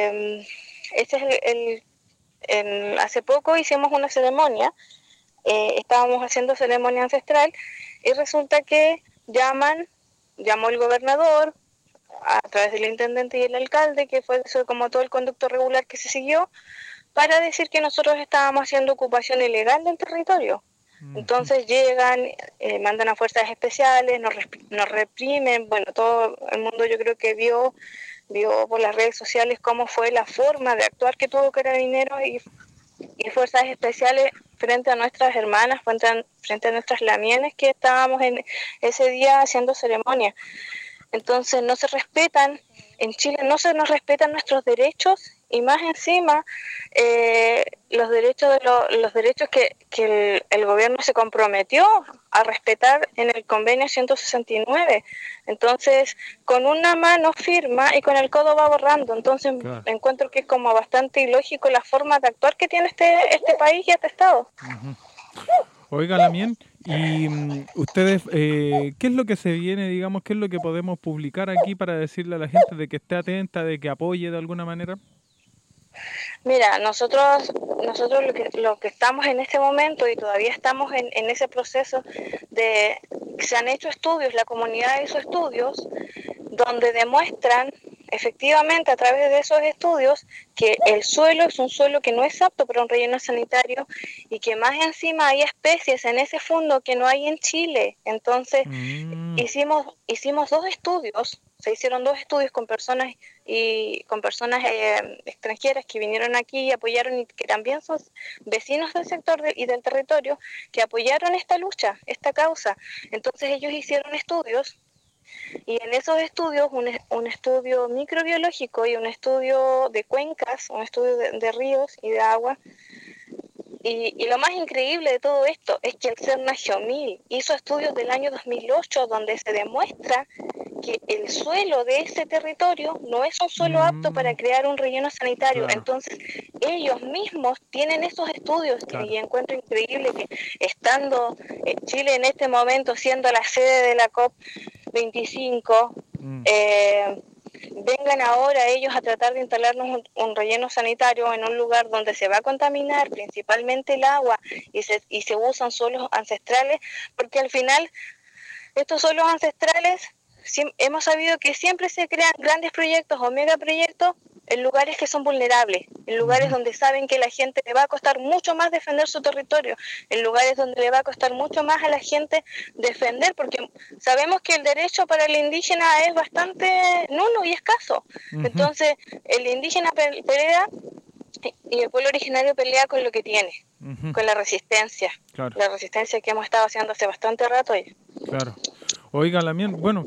hace poco hicimos una ceremonia, estábamos haciendo ceremonia ancestral, y resulta que llamó el gobernador, a través del intendente y el alcalde, que fue como todo el conducto regular que se siguió, para decir que nosotros estábamos haciendo ocupación ilegal del territorio. Entonces llegan, mandan a fuerzas especiales, nos reprimen. Bueno, todo el mundo yo creo que vio por las redes sociales cómo fue la forma de actuar que tuvo Carabineros y fuerzas especiales frente a nuestras hermanas, frente a nuestras lamienes que estábamos en ese día haciendo ceremonia. Entonces no se respetan, en Chile no se nos respetan nuestros derechos, y más encima los derechos que el gobierno se comprometió a respetar en el convenio 169. Entonces, con una mano firma y con el codo va borrando. Entonces, claro, encuentro que es como bastante ilógico la forma de actuar que tiene este país y este Estado. Oiga, Lamien, y ustedes, ¿qué es lo que se viene, digamos, qué es lo que podemos publicar aquí para decirle a la gente de que esté atenta, de que apoye de alguna manera? Mira, nosotros lo que estamos en este momento, y todavía estamos en ese proceso de que se han hecho estudios, la comunidad hizo estudios donde demuestran efectivamente a través de esos estudios que el suelo es un suelo que no es apto para un relleno sanitario, y que más encima hay especies en ese fondo que no hay en Chile. Entonces hicimos dos estudios. Se hicieron dos estudios con personas extranjeras que vinieron aquí y apoyaron, y que también son vecinos del sector y del territorio, que apoyaron esta lucha, esta causa. Entonces ellos hicieron estudios, y en esos estudios, un estudio microbiológico y un estudio de cuencas, un estudio de ríos y de agua. Y lo más increíble de todo esto es que el CERNA Geomil hizo estudios del año 2008 donde se demuestra que el suelo de ese territorio no es un suelo apto para crear un relleno sanitario. Claro. Entonces, ellos mismos tienen esos estudios. Claro. Y encuentro increíble que, estando Chile en este momento siendo la sede de la COP25, vengan ahora ellos a tratar de instalarnos un relleno sanitario en un lugar donde se va a contaminar principalmente el agua, y se usan suelos ancestrales, porque al final estos suelos ancestrales hemos sabido que siempre se crean grandes proyectos o megaproyectos en lugares que son vulnerables, en lugares donde saben que la gente le va a costar mucho más defender su territorio, en lugares donde le va a costar mucho más a la gente defender, porque sabemos que el derecho para el indígena es bastante nulo y escaso. Entonces, el indígena pelea y el pueblo originario pelea con lo que tiene, con la resistencia, la resistencia que hemos estado haciendo hace bastante rato ya. Claro. Oiga, Lamien, bueno,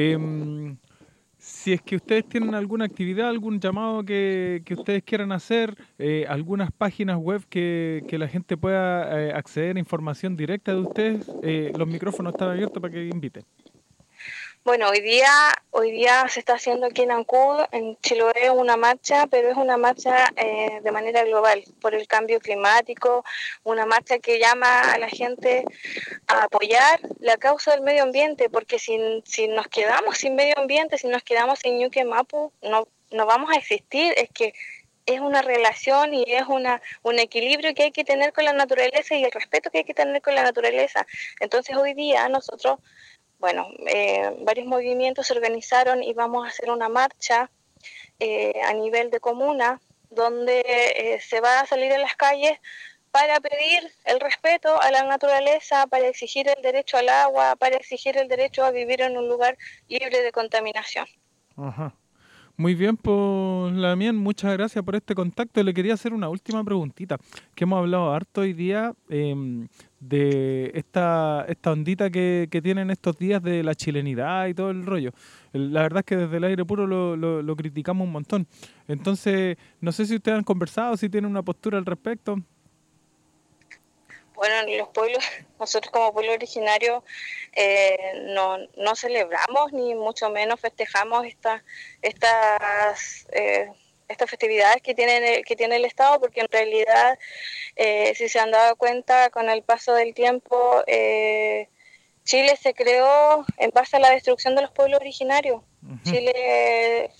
si es que ustedes tienen alguna actividad, algún llamado que ustedes quieran hacer, algunas páginas web que la gente pueda acceder a información directa de ustedes, los micrófonos están abiertos para que inviten. Bueno, hoy día se está haciendo aquí en Ancud, en Chiloé, una marcha, pero es una marcha de manera global por el cambio climático, una marcha que llama a la gente a apoyar la causa del medio ambiente, porque si nos quedamos sin medio ambiente, si nos quedamos sin Ñuque Mapu, no vamos a existir. Es que es una relación y es un equilibrio que hay que tener con la naturaleza y el respeto que hay que tener con la naturaleza. Entonces hoy día nosotros... Bueno, varios movimientos se organizaron y vamos a hacer una marcha a nivel de comuna donde se va a salir a las calles para pedir el respeto a la naturaleza, para exigir el derecho al agua, para exigir el derecho a vivir en un lugar libre de contaminación. Ajá. Muy bien, pues Lamien, muchas gracias por este contacto. Le quería hacer una última preguntita, que hemos hablado harto hoy día de esta ondita que tienen estos días de la chilenidad y todo el rollo. La verdad es que desde el aire puro lo criticamos un montón. Entonces, no sé si ustedes han conversado, si tienen una postura al respecto. Bueno, los pueblos, nosotros como pueblo originario no celebramos ni mucho menos festejamos estas festividades que tiene el Estado, porque en realidad, si se han dado cuenta, con el paso del tiempo, Chile se creó en base a la destrucción de los pueblos originarios. Chile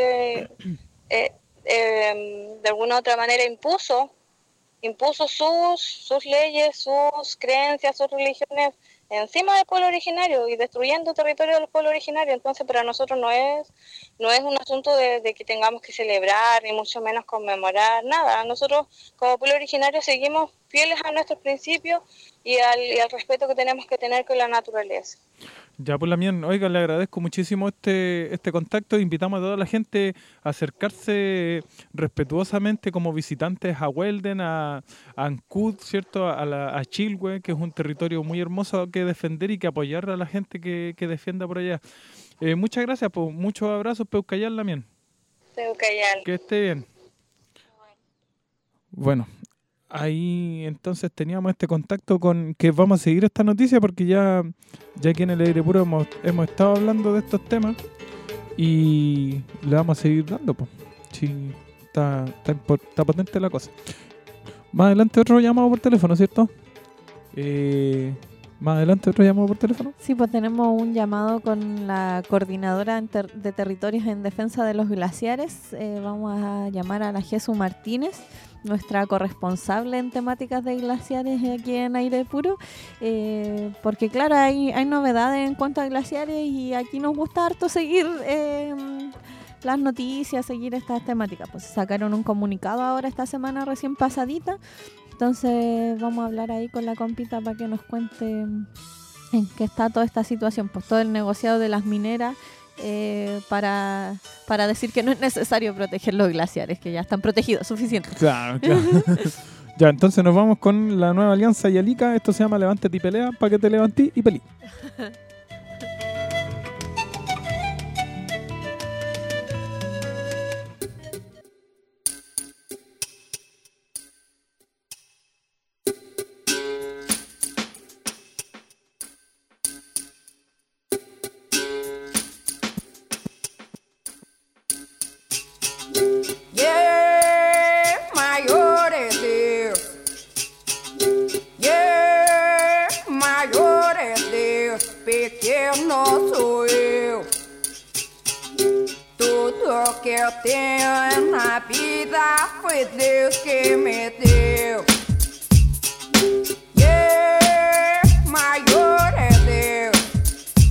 de alguna u otra manera impuso sus leyes, sus creencias, sus religiones encima del pueblo originario y destruyendo el territorio del pueblo originario. Entonces para nosotros no es un asunto de que tengamos que celebrar, ni mucho menos conmemorar, nada. Nosotros como pueblo originario seguimos fieles a nuestros principios y al respeto que tenemos que tener con la naturaleza. Ya, pues Lamien, oiga, le agradezco muchísimo este contacto. Invitamos a toda la gente a acercarse respetuosamente como visitantes a Huelden, a Ancud, ¿cierto? A Chilhue, que es un territorio muy hermoso que defender y que apoyar a la gente que defienda por allá. Muchas gracias, pues muchos abrazos, Peucayal, Lamien. Peucayal. Que esté bien. Bueno. Ahí entonces teníamos este contacto con que vamos a seguir esta noticia porque ya aquí en el aire puro hemos estado hablando de estos temas y le vamos a seguir dando, pues. Sí, está potente la cosa. Más adelante otro llamado por teléfono, ¿cierto? Más adelante otro llamado por teléfono. Sí, pues tenemos un llamado con la coordinadora de territorios en defensa de los glaciares. Vamos a llamar a la Jesús Martínez, nuestra corresponsable en temáticas de glaciares aquí en Aire Puro, porque claro, hay novedades en cuanto a glaciares y aquí nos gusta harto seguir las noticias, seguir estas temáticas. Pues sacaron un comunicado ahora esta semana recién pasadita, entonces vamos a hablar ahí con la compita para que nos cuente en qué está toda esta situación, pues todo el negociado de las mineras, para decir que no es necesario proteger los glaciares, que ya están protegidos, suficiente. Claro. Ya, entonces nos vamos con la nueva alianza Yalica. Esto se llama Levántate y Pelea, para que te levantí y peleé.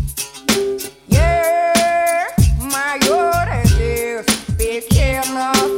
Pequeno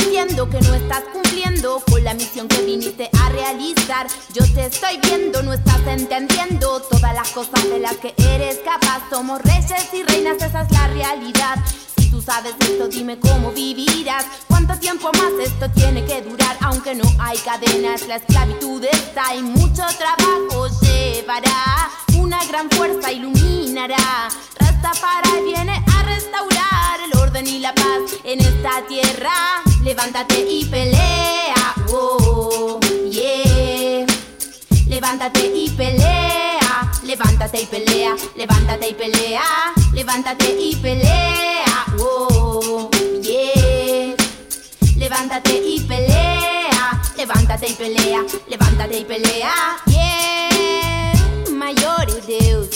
diciendo que no estás cumpliendo con la misión que viniste a realizar. Yo te estoy viendo, no estás entendiendo todas las cosas de las que eres capaz. Somos reyes y reinas, esa es la realidad. Si tú sabes esto, dime cómo vivirás. ¿Cuánto tiempo más esto tiene que durar? Aunque no hay cadenas, la esclavitud está y mucho trabajo llevará. Una gran fuerza iluminará. Rastafari viene a restaurar el orden y la paz en esta tierra. Levántate y pelea, oh, yeah. Levántate y pelea, levántate y pelea, levántate y pelea, levántate y pelea, oh, yeah. Levántate y pelea, levántate y pelea, levántate y pelea, yeah. Maior é Deus,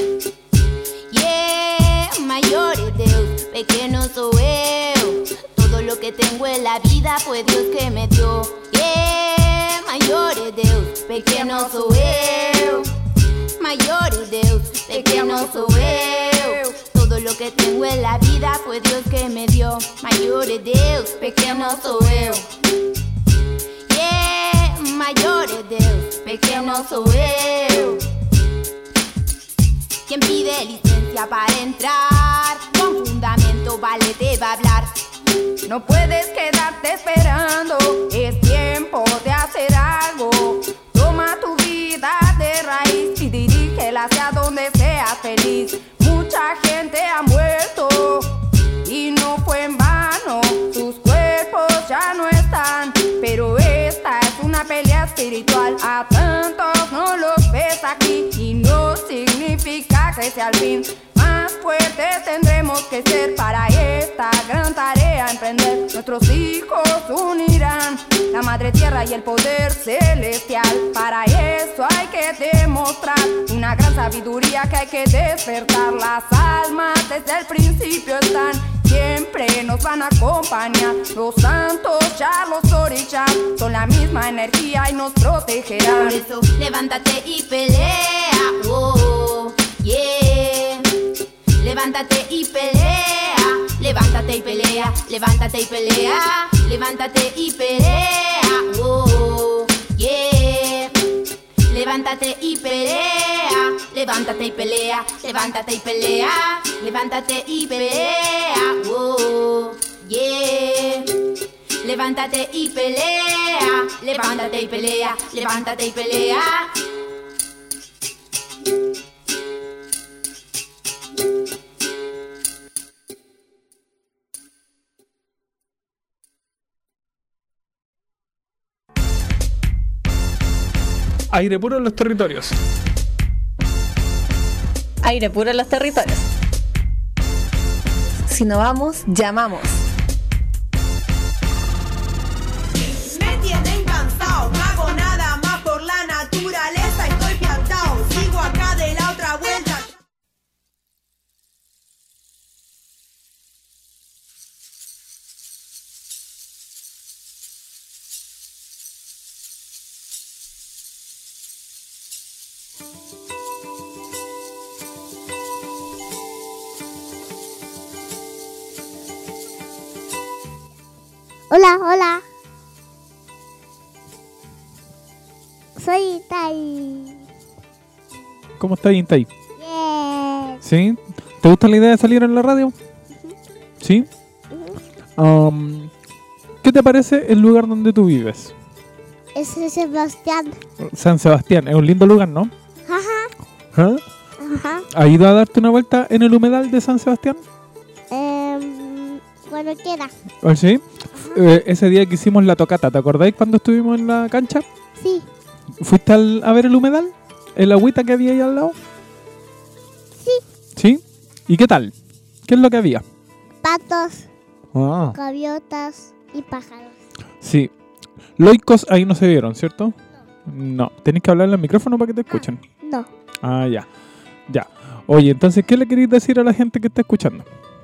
yeah. Maior é Deus, pequeno sou eu. Todo lo que tengo en la vida fue Dios que me dio, yeah. Maior é Deus, pequeno sou eu. Maior é Deus, pequeno sou eu. Todo lo que tengo en la vida fue Dios que me dio. Maior é Deus, pequeno sou eu. Yeah, maior é Deus, pequeno sou eu. Quien pide licencia para entrar, con fundamento vale te va a hablar. No puedes quedarte esperando, es tiempo de hacer algo. Toma tu vida de raíz y dirígela hacia donde seas feliz. Mucha gente ha muerto y no fue en vano. Sus cuerpos ya no están, pero esta es una pelea espiritual. A tantos no los ves aquí y no significa que sea el fin. Más fuertes tendremos que ser para esta gran tarea emprender. Nuestros hijos unirán la madre tierra y el poder celestial. Para eso hay que demostrar una gran sabiduría que hay que despertar. Las almas desde el principio están, siempre nos van a acompañar. Los santos, ya los orishas, son la misma energía y nos protegerán. Por eso levántate y pelea, oh, yeah. Levántate y pelea, levántate y pelea, levántate y pelea, levántate y pelea, oh, yeah. Levántate y pelea, levántate y pelea, levántate y pelea, levántate y pelea, oh, yeah. Levántate y pelea, levántate y pelea, levántate y pelea. Aire puro en los territorios. Aire puro en los territorios. Si no vamos, llamamos. Me tienen cansado, no hago nada más por la naturaleza. Estoy piantao, sigo acá de la otra vuelta. Hola, hola. Soy Tai. ¿Cómo estás, Intay? Bien. ¿Sí? ¿Te gusta la idea de salir en la radio? ¿Sí? ¿Qué te parece el lugar donde tú vives? Es Sebastián. San Sebastián, es un lindo lugar, ¿no? Ajá. ¿Ah? Ajá. ¿Has ido a darte una vuelta en el humedal de San Sebastián? Cuando quiera. ¿Sí? Ese día que hicimos la tocata, ¿te acordáis cuando estuvimos en la cancha? Sí. ¿Fuiste a ver el humedal? ¿El agüita que había ahí al lado? Sí. ¿Sí? ¿Y qué tal? ¿Qué es lo que había? Patos, gaviotas y pájaros. Sí. Loicos ahí no se vieron, ¿cierto? No. Tenés que hablarle al micrófono para que te escuchen. No. Ah, ya. Ya. Oye, entonces, ¿qué le queréis decir a la gente que está escuchando?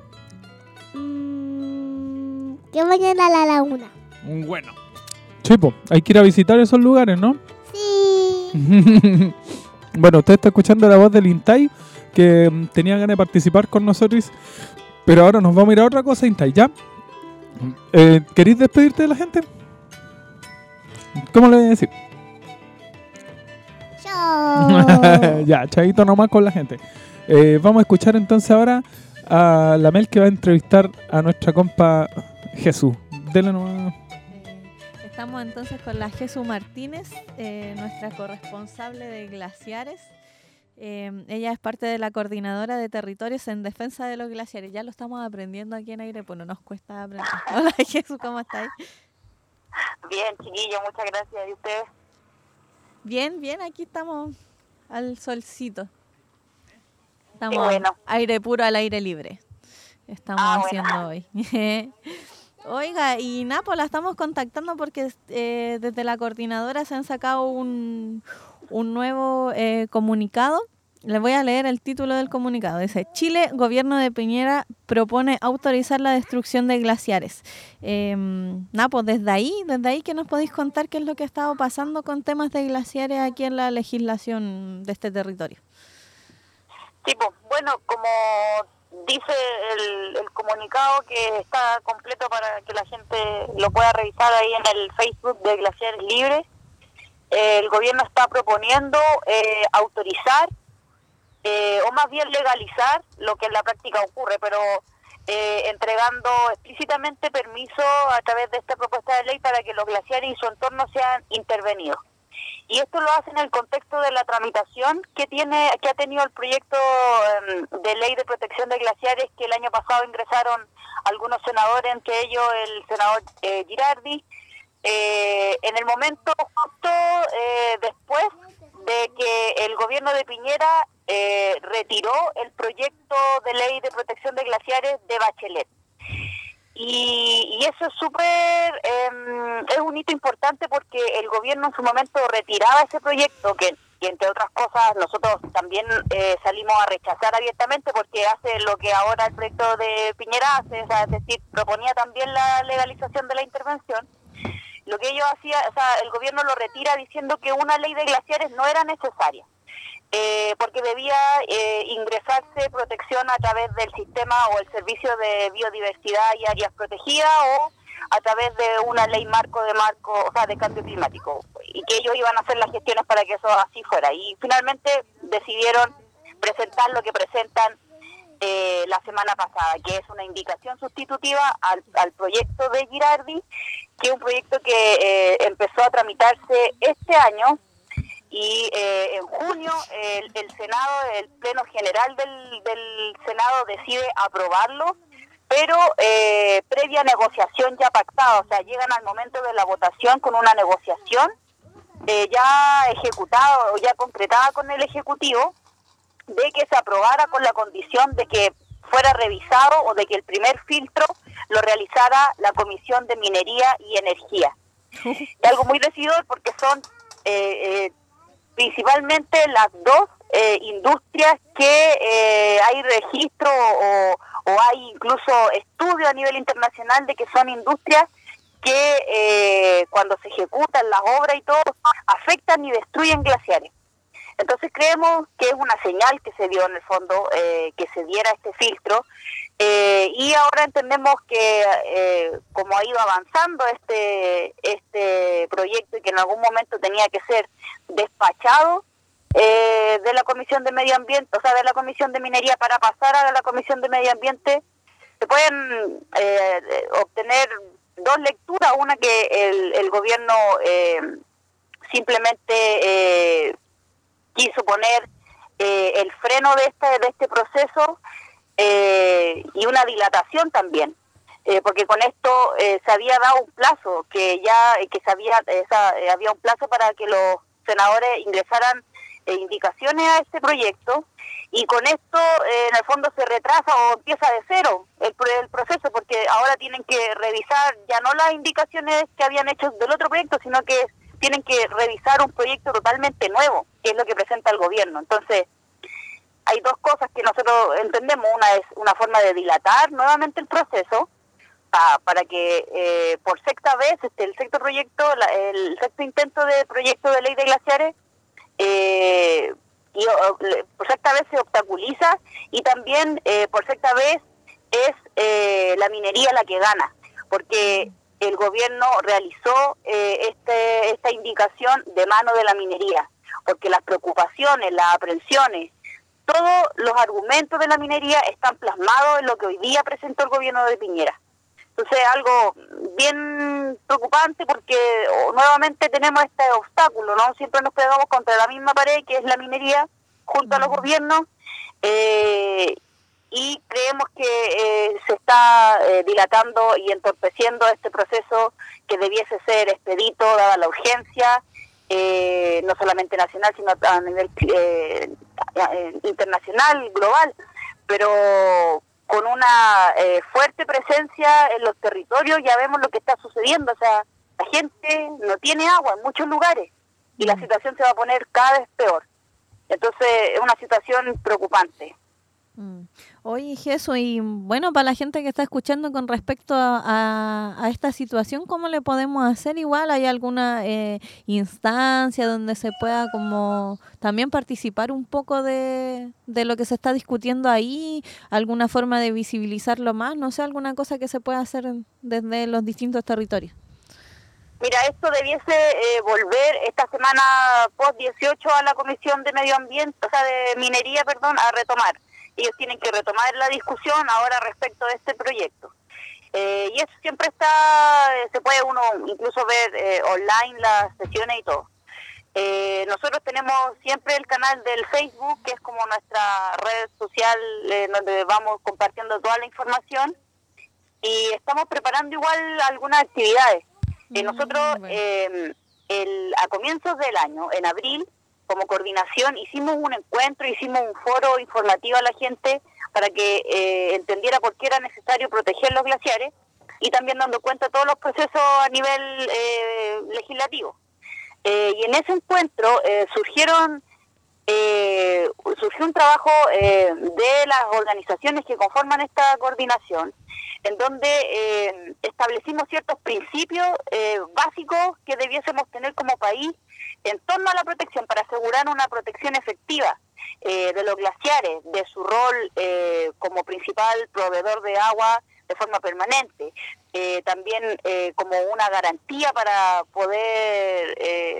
Que vayan a la laguna. Bueno. Sí, pues, hay que ir a visitar esos lugares, ¿no? Sí. Bueno, usted está escuchando la voz del Intay, que tenía ganas de participar con nosotros, pero ahora nos vamos a ir a otra cosa, Intay, ¿ya? ¿Querés despedirte de la gente? ¿Cómo le voy a decir? Ya, chavito nomás con la gente. Vamos a escuchar entonces ahora a la Mel, que va a entrevistar a nuestra compa Jesús. Dele nomás. Estamos entonces con la Jesús Martínez, nuestra corresponsable de glaciares. Ella es parte de la coordinadora de territorios en defensa de los glaciares. Ya lo estamos aprendiendo aquí en Aire Puro, nos cuesta aprender. Hola Jesús, ¿cómo estáis? Bien, chiquillo, muchas gracias. ¿Y ustedes? Bien, bien, aquí estamos al solcito. Estamos aire puro al aire libre. Estamos haciendo hoy. Oiga, y Napo, la estamos contactando porque desde la coordinadora se han sacado un nuevo comunicado. Les voy a leer el título del comunicado. Dice: Chile, gobierno de Piñera, propone autorizar la destrucción de glaciares. Napo, desde ahí, ¿qué nos podéis contar qué es lo que ha estado pasando con temas de glaciares aquí en la legislación de este territorio? Sí, pues, bueno, como dice el comunicado, que está completo para que la gente lo pueda revisar ahí en el Facebook de Glaciares Libres, el gobierno está proponiendo autorizar o más bien legalizar lo que en la práctica ocurre, pero entregando explícitamente permiso a través de esta propuesta de ley para que los glaciares y su entorno sean intervenidos. Y esto lo hace en el contexto de la tramitación que ha tenido el proyecto de ley de protección de glaciares, que el año pasado ingresaron algunos senadores, entre ellos el senador Girardi, en el momento justo después de que el gobierno de Piñera retiró el proyecto de ley de protección de glaciares de Bachelet. Y eso es es un hito importante porque el gobierno en su momento retiraba ese proyecto que entre otras cosas nosotros también salimos a rechazar abiertamente, porque hace lo que ahora el proyecto de Piñera hace, o sea, es decir, proponía también la legalización de la intervención. Lo que ellos hacían, o sea, el gobierno lo retira diciendo que una ley de glaciares no era necesaria, porque debía ingresarse protección a través del sistema o el servicio de biodiversidad y áreas protegidas, o a través de una ley de cambio climático, y que ellos iban a hacer las gestiones para que eso así fuera. Y finalmente decidieron presentar lo que presentan la semana pasada, que es una indicación sustitutiva al proyecto de Girardi, que es un proyecto que empezó a tramitarse este año, y en junio el Senado, el Pleno General del Senado decide aprobarlo, pero previa negociación ya pactada, o sea, llegan al momento de la votación con una negociación ya ejecutada o ya concretada con el Ejecutivo, de que se aprobara con la condición de que fuera revisado, o de que el primer filtro lo realizara la Comisión de Minería y Energía. Es algo muy decidor porque son principalmente las dos industrias que hay registro o hay incluso estudio a nivel internacional de que son industrias que cuando se ejecutan las obras y todo, afectan y destruyen glaciares. Entonces creemos que es una señal que se dio en el fondo, que se diera este filtro, y ahora entendemos que como ha ido avanzando este proyecto, y que en algún momento tenía que ser despachado de la Comisión de Medio Ambiente, o sea, de la Comisión de Minería para pasar a la Comisión de Medio Ambiente, se pueden obtener dos lecturas: una que el gobierno simplemente quiso poner el freno de este proceso, y una dilatación también, porque con esto se había dado un plazo, había un plazo para que los senadores ingresaran indicaciones a este proyecto, y con esto en el fondo se retrasa o empieza de cero el proceso, porque ahora tienen que revisar ya no las indicaciones que habían hecho del otro proyecto, sino que tienen que revisar un proyecto totalmente nuevo, que es lo que presenta el gobierno. Entonces, hay dos cosas que nosotros entendemos. Una es una forma de dilatar nuevamente el proceso, para que por sexta vez el sexto intento de proyecto de ley de glaciares, por sexta vez se obstaculiza, y también por sexta vez es la minería la que gana, porque el gobierno realizó esta indicación de mano de la minería, porque las preocupaciones, las aprensiones, todos los argumentos de la minería están plasmados en lo que hoy día presentó el gobierno de Piñera. Entonces, algo bien preocupante porque nuevamente tenemos este obstáculo, ¿no? Siempre nos pegamos contra la misma pared, que es la minería, junto a los gobiernos, y creemos que se está dilatando y entorpeciendo este proceso que debiese ser expedito, dada la urgencia, no solamente nacional, sino a nivel internacional, global, pero con una fuerte presencia en los territorios. Ya vemos lo que está sucediendo, o sea, la gente no tiene agua en muchos lugares y la situación se va a poner cada vez peor. Entonces es una situación preocupante. Oye, Jesús, y bueno, para la gente que está escuchando con respecto a esta situación, ¿cómo le podemos hacer? Igual, ¿hay alguna instancia donde se pueda como también participar un poco de lo que se está discutiendo ahí? ¿Alguna forma de visibilizarlo más? No sé, alguna cosa que se pueda hacer desde los distintos territorios. Mira, esto debiese volver esta semana post-18 a la Comisión de Medio Ambiente, o sea, de Minería, perdón, a retomar. Ellos tienen que retomar la discusión ahora respecto de este proyecto. Y eso siempre está, se puede uno incluso ver online las sesiones y todo. Nosotros tenemos siempre el canal del Facebook, que es como nuestra red social donde vamos compartiendo toda la información, y estamos preparando igual algunas actividades. Nosotros a comienzos del año, en abril, como coordinación, hicimos un encuentro, hicimos un foro informativo a la gente para que entendiera por qué era necesario proteger los glaciares, y también dando cuenta de todos los procesos a nivel legislativo. Y en ese encuentro surgió un trabajo de las organizaciones que conforman esta coordinación, en donde establecimos ciertos principios básicos que debiésemos tener como país en torno a la protección, para asegurar una protección efectiva de los glaciares, de su rol como principal proveedor de agua de forma permanente, también como una garantía para poder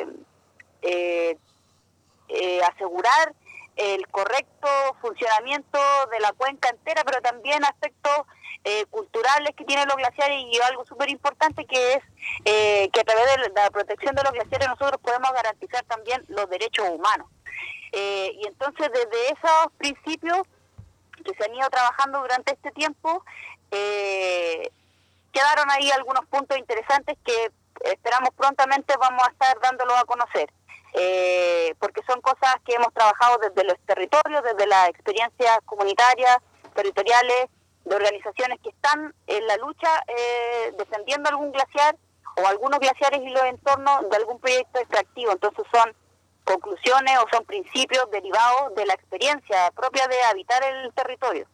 asegurar el correcto funcionamiento de la cuenca entera, pero también aspectos culturales que tienen los glaciares, y algo súper importante que es que a través de la protección de los glaciares nosotros podemos garantizar también los derechos humanos. Y entonces desde esos principios que se han ido trabajando durante este tiempo, quedaron ahí algunos puntos interesantes que esperamos prontamente vamos a estar dándolos a conocer. Porque son cosas que hemos trabajado desde los territorios, desde las experiencias comunitarias, territoriales, de organizaciones que están en la lucha defendiendo algún glaciar o algunos glaciares y los entornos de algún proyecto extractivo. Entonces son conclusiones o son principios derivados de la experiencia propia de habitar el territorio.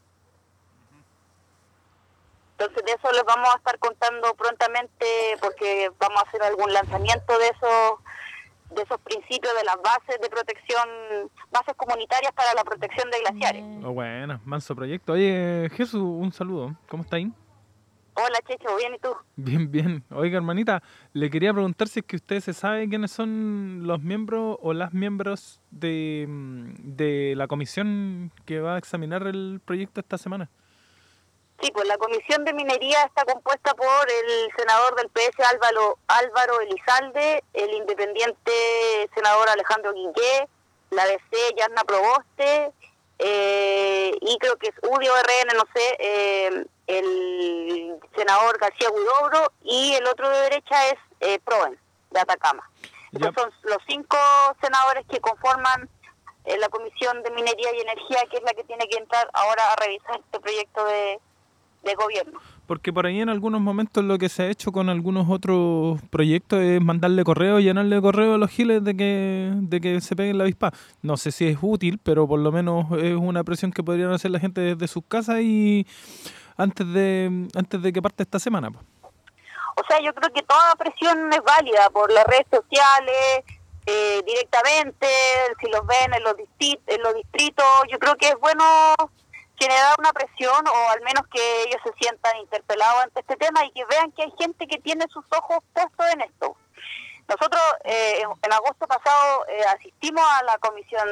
Entonces de eso les vamos a estar contando prontamente, porque vamos a hacer algún lanzamiento de esos principios, de las bases de protección, bases comunitarias para la protección de glaciares. Oh, bueno, manso proyecto. Oye, Jesús, un saludo. ¿Cómo está ahí? Hola, Checho, ¿bien y tú? Bien, bien. Oiga, hermanita, le quería preguntar si es que usted se sabe quiénes son los miembros o las miembros de la comisión que va a examinar el proyecto esta semana. Sí, pues la Comisión de Minería está compuesta por el senador del PS Álvaro Elizalde, el independiente senador Alejandro Guillé, la DC Yarna Proboste, y creo que es UDI o RN, no sé, el senador García Huidobro, y el otro de derecha es Proven, de Atacama. Estos son los 5 senadores que conforman la Comisión de Minería y Energía, que es la que tiene que entrar ahora a revisar este proyecto de gobierno. Porque por ahí en algunos momentos lo que se ha hecho con algunos otros proyectos es mandarle correo, llenarle correo a los giles de que se peguen la avispa. No sé si es útil, pero por lo menos es una presión que podrían hacer la gente desde sus casas y antes de que parte esta semana. O sea, yo creo que toda presión es válida por las redes sociales, directamente, si los ven en los distritos. Yo creo que es bueno generar una presión, o al menos que ellos se sientan interpelados ante este tema y que vean que hay gente que tiene sus ojos puestos en esto. Nosotros en agosto pasado asistimos a la comisión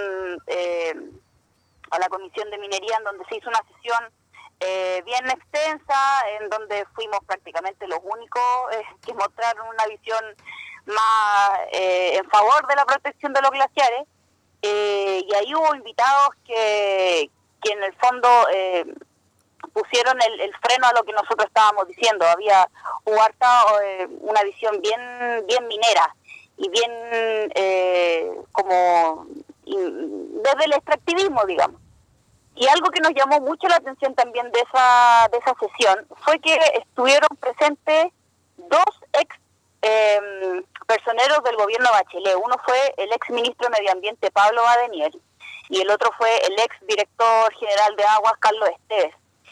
de minería, en donde se hizo una sesión bien extensa, en donde fuimos prácticamente los únicos que mostraron una visión más en favor de la protección de los glaciares, y ahí hubo invitados que en el fondo pusieron el freno a lo que nosotros estábamos diciendo. Hubo harta una visión bien minera y bien como desde el extractivismo, digamos. Y algo que nos llamó mucho la atención también de esa sesión fue que estuvieron presentes dos ex personeros del gobierno Bachelet. Uno fue el ex ministro de Medio Ambiente, Pablo Badenier, y el otro fue el ex director general de Aguas, Carlos Esteves.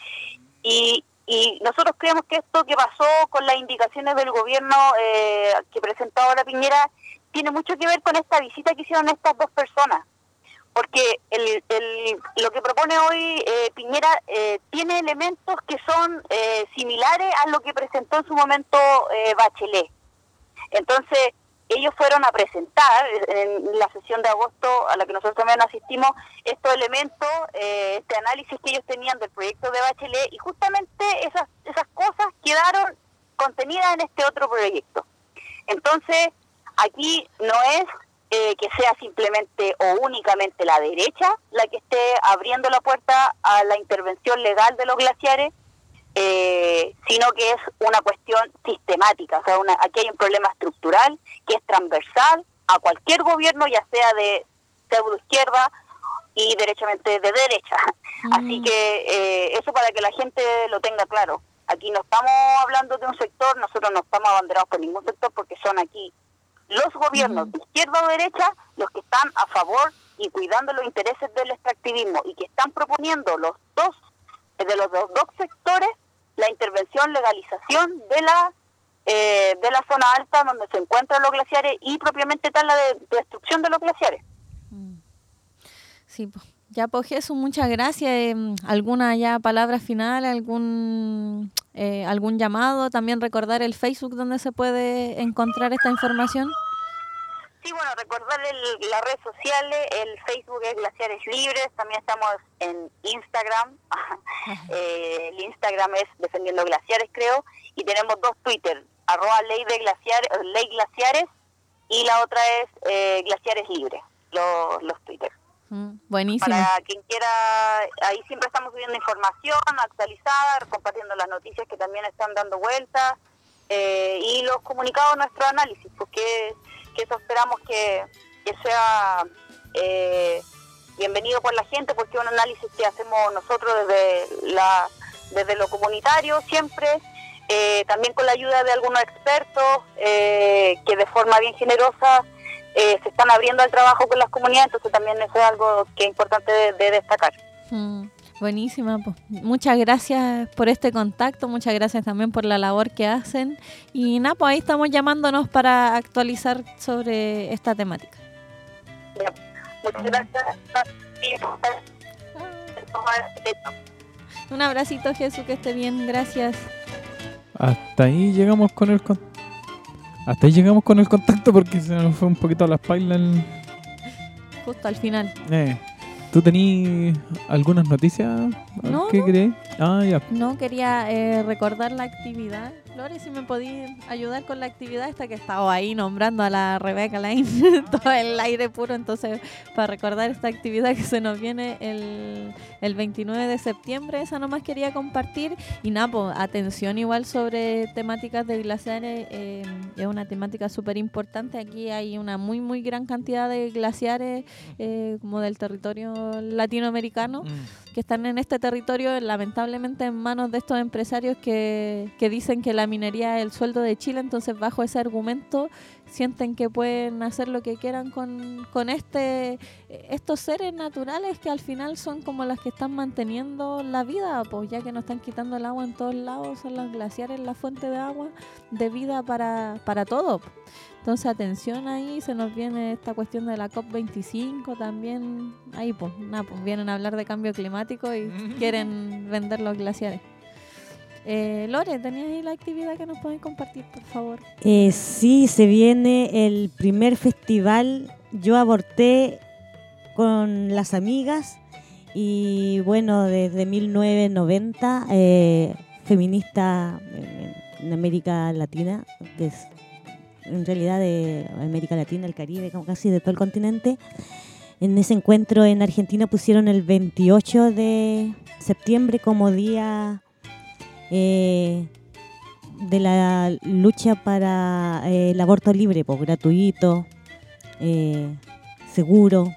Y nosotros creemos que esto que pasó con las indicaciones del gobierno que presentó ahora Piñera tiene mucho que ver con esta visita que hicieron estas dos personas, porque lo que propone hoy Piñera tiene elementos que son similares a lo que presentó en su momento Bachelet. Entonces, ellos fueron a presentar en la sesión de agosto a la que nosotros también asistimos estos elementos, este análisis que ellos tenían del proyecto de Bachelet, y justamente esas cosas quedaron contenidas en este otro proyecto. Entonces, aquí no es que sea simplemente o únicamente la derecha la que esté abriendo la puerta a la intervención legal de los glaciares, sino que es una cuestión sistemática. O sea, aquí hay un problema estructural que es transversal a cualquier gobierno, ya sea de pseudoizquierda y derechamente de derecha. Así que eso para que la gente lo tenga claro. Aquí no estamos hablando de un sector, nosotros no estamos abanderados por ningún sector, porque son aquí los gobiernos de izquierda o derecha los que están a favor y cuidando los intereses del extractivismo, y que están proponiendo de los dos sectores la intervención, legalización de la zona alta donde se encuentran los glaciares, y propiamente tal la destrucción de los glaciares. Sí, ya pues Jesús, muchas gracias. ¿Alguna ya palabra final, algún llamado? También recordar el Facebook donde se puede encontrar esta información. Sí, bueno, recordar las redes sociales. El Facebook es Glaciares Libres, también estamos en Instagram. El Instagram es Defendiendo Glaciares, creo, y tenemos dos Twitter, @Ley Glaciares, y la otra es Glaciares Libres, los Twitter. Buenísimo. Para quien quiera, ahí siempre estamos subiendo información actualizada, compartiendo las noticias que también están dando vueltas, y los comunicados, nuestro análisis, porque eso esperamos que sea bienvenido por la gente, porque es un análisis que hacemos nosotros desde lo comunitario siempre, también con la ayuda de algunos expertos que de forma bien generosa se están abriendo al trabajo con las comunidades. Entonces también eso es algo que es importante de destacar. Buenísima, pues. Muchas gracias por este contacto, muchas gracias también por la labor que hacen, y nada, pues ahí estamos llamándonos para actualizar sobre esta temática. Ya. Muchas gracias. Un abracito, Jesús, que esté bien, gracias. Hasta ahí llegamos con el contacto, porque se nos fue un poquito a las pailas justo al final. ¿Tú tenías algunas noticias? No, ¿Qué crees? Ya. No, quería recordar la actividad. Lore, si me podías ayudar con la actividad esta que estaba ahí nombrando a la Rebeca Lain, todo el aire puro. Entonces, para recordar esta actividad que se nos viene el 29 de septiembre, esa nomás quería compartir. Y nada, pues, atención igual sobre temáticas de glaciares, es una temática súper importante. Aquí hay una muy, muy gran cantidad de glaciares como del territorio latinoamericano, que están en este territorio, lamentablemente en manos de estos empresarios que dicen que la minería es el sueldo de Chile. Entonces, bajo ese argumento, sienten que pueden hacer lo que quieran con estos seres naturales que al final son como las que están manteniendo la vida, pues ya que nos están quitando el agua en todos lados, son los glaciares la fuente de agua, de vida para todo. Entonces, atención ahí, se nos viene esta cuestión de la COP25 también. Ahí, pues vienen a hablar de cambio climático y quieren vender los glaciares. Lore, ¿tenías ahí la actividad que nos pueden compartir, por favor? Sí, se viene el primer festival Yo Aborté con las amigas. Y bueno, desde 1990, feminista en América Latina, que es en realidad de América Latina, el Caribe, casi de todo el continente. En ese encuentro en Argentina pusieron el 28 de septiembre como día de la lucha para el aborto libre, pues, gratuito, seguro.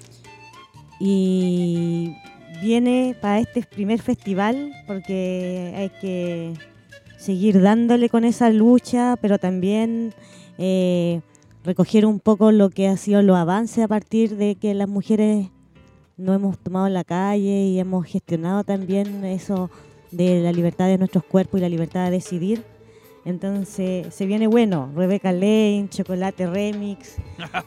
Y viene para este primer festival porque hay que seguir dándole con esa lucha, pero también recoger un poco lo que ha sido los avances a partir de que las mujeres nos hemos tomado la calle y hemos gestionado también eso de la libertad de nuestros cuerpos y la libertad de decidir. Entonces se viene bueno, Rebeca Lane, Chocolate Remix,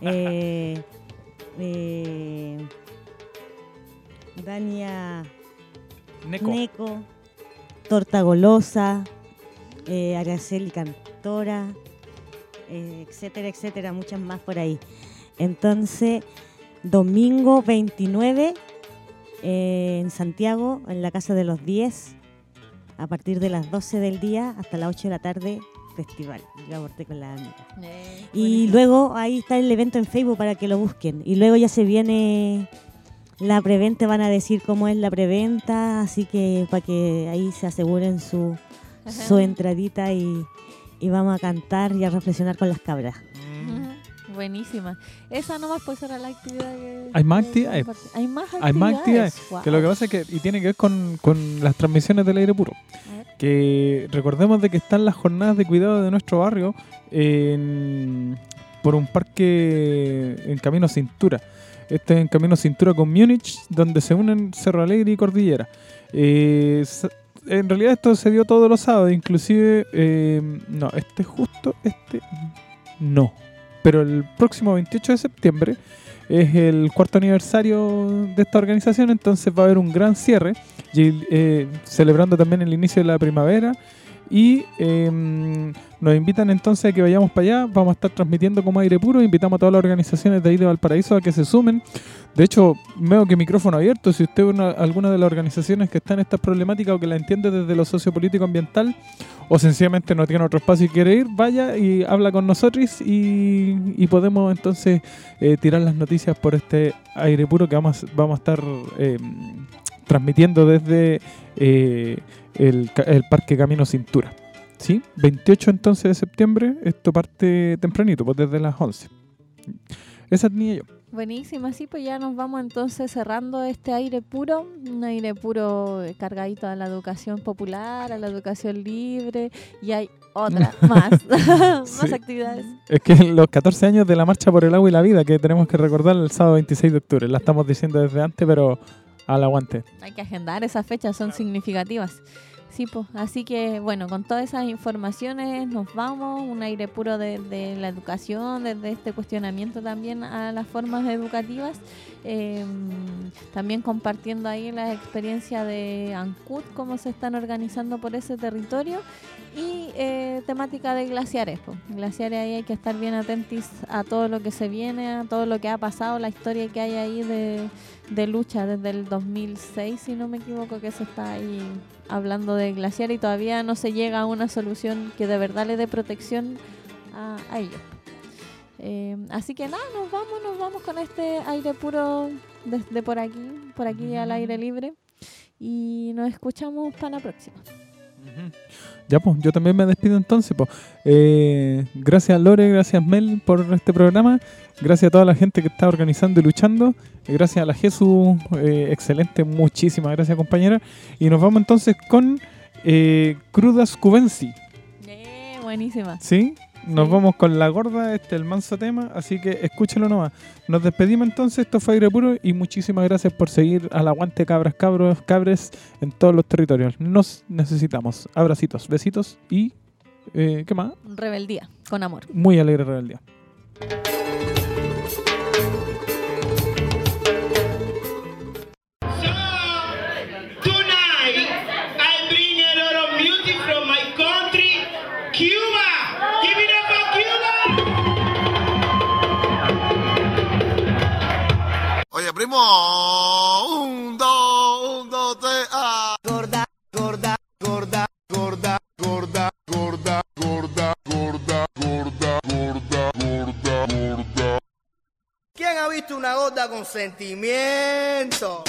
Dania Neco, Torta Golosa, Araceli Cantora, etcétera, etcétera, muchas más por ahí. Entonces, domingo 29 en Santiago, en la Casa de los 10, a partir de las 12 del día hasta las 8 de la tarde, festival. Yo aborté con las amigas. Y luego ahí está el evento en Facebook para que lo busquen. Y luego ya se viene la preventa, van a decir cómo es la preventa, así que para que ahí se aseguren su entradita y vamos a cantar y a reflexionar con las cabras. Buenísima. Esa nomás puede ser la actividad que... Hay más actividades. Hay más actividades. Wow. Que lo que pasa es que, y tiene que ver con las transmisiones del aire puro. Que recordemos de que están las jornadas de cuidado de nuestro barrio por un parque en Camino Cintura. Este es en Camino Cintura con Múnich, donde se unen Cerro Alegre y Cordillera. En realidad esto se dio todos los sábados, inclusive... no, no. Pero el próximo 28 de septiembre es el 4º aniversario de esta organización, entonces va a haber un gran cierre, celebrando también el inicio de la primavera. Y nos invitan entonces a que vayamos para allá. Vamos a estar transmitiendo como aire puro. Invitamos a todas las organizaciones de ahí de Valparaíso a que se sumen. De hecho, veo que micrófono abierto. Si usted es alguna de las organizaciones que está en estas problemáticas o que la entiende desde lo sociopolítico ambiental, o sencillamente no tiene otro espacio y quiere ir, vaya y habla con nosotros y podemos entonces tirar las noticias por este aire puro que vamos a estar transmitiendo desde el Parque Camino Cintura. ¿Sí? 28 entonces de septiembre, esto parte tempranito, pues desde las 11. Esa tenía yo. Buenísima, sí, pues ya nos vamos entonces cerrando este aire puro, un aire puro cargadito a la educación popular, a la educación libre, y hay otra más, más actividades. Es que los 14 años de la Marcha por el Agua y la Vida, que tenemos que recordar el sábado 26 de octubre, la estamos diciendo desde antes, pero al aguante. Hay que agendar esas fechas, son significativas. Sí, pues, así que bueno, con todas esas informaciones nos vamos, un aire puro de la educación, desde este cuestionamiento también a las formas educativas, también compartiendo ahí la experiencia de Ancud, cómo se están organizando por ese territorio, y temática de glaciares. Pues. Glaciares, ahí hay que estar bien atentos a todo lo que se viene, a todo lo que ha pasado, la historia que hay ahí de lucha desde el 2006, si no me equivoco, que se está ahí hablando de glaciar y todavía no se llega a una solución que de verdad le dé protección a ellos. Así que nada, nos vamos con este aire puro desde por aquí al aire libre, y nos escuchamos para la próxima. Ya, pues, yo también me despido entonces, pues. Gracias Lore, gracias Mel por este programa, gracias a toda la gente que está organizando y luchando, gracias a la Jesús, excelente, muchísimas gracias compañera, y nos vamos entonces con Crudas Cubensi. Buenísima. ¿Sí? Nos vamos con La Gorda, el manso tema, así que escúchelo nomás. Nos despedimos entonces, esto fue Aire Puro y muchísimas gracias por seguir al aguante cabres en todos los territorios. Nos necesitamos. Abracitos, besitos y ¿qué más? Rebeldía, con amor. Muy alegre rebeldía. Oye, primo, un, dos, tres, ah. Gorda, gorda, gorda, gorda, gorda, gorda, gorda, gorda, gorda, gorda, gorda, gorda. ¿Quién ha visto una gorda con sentimiento?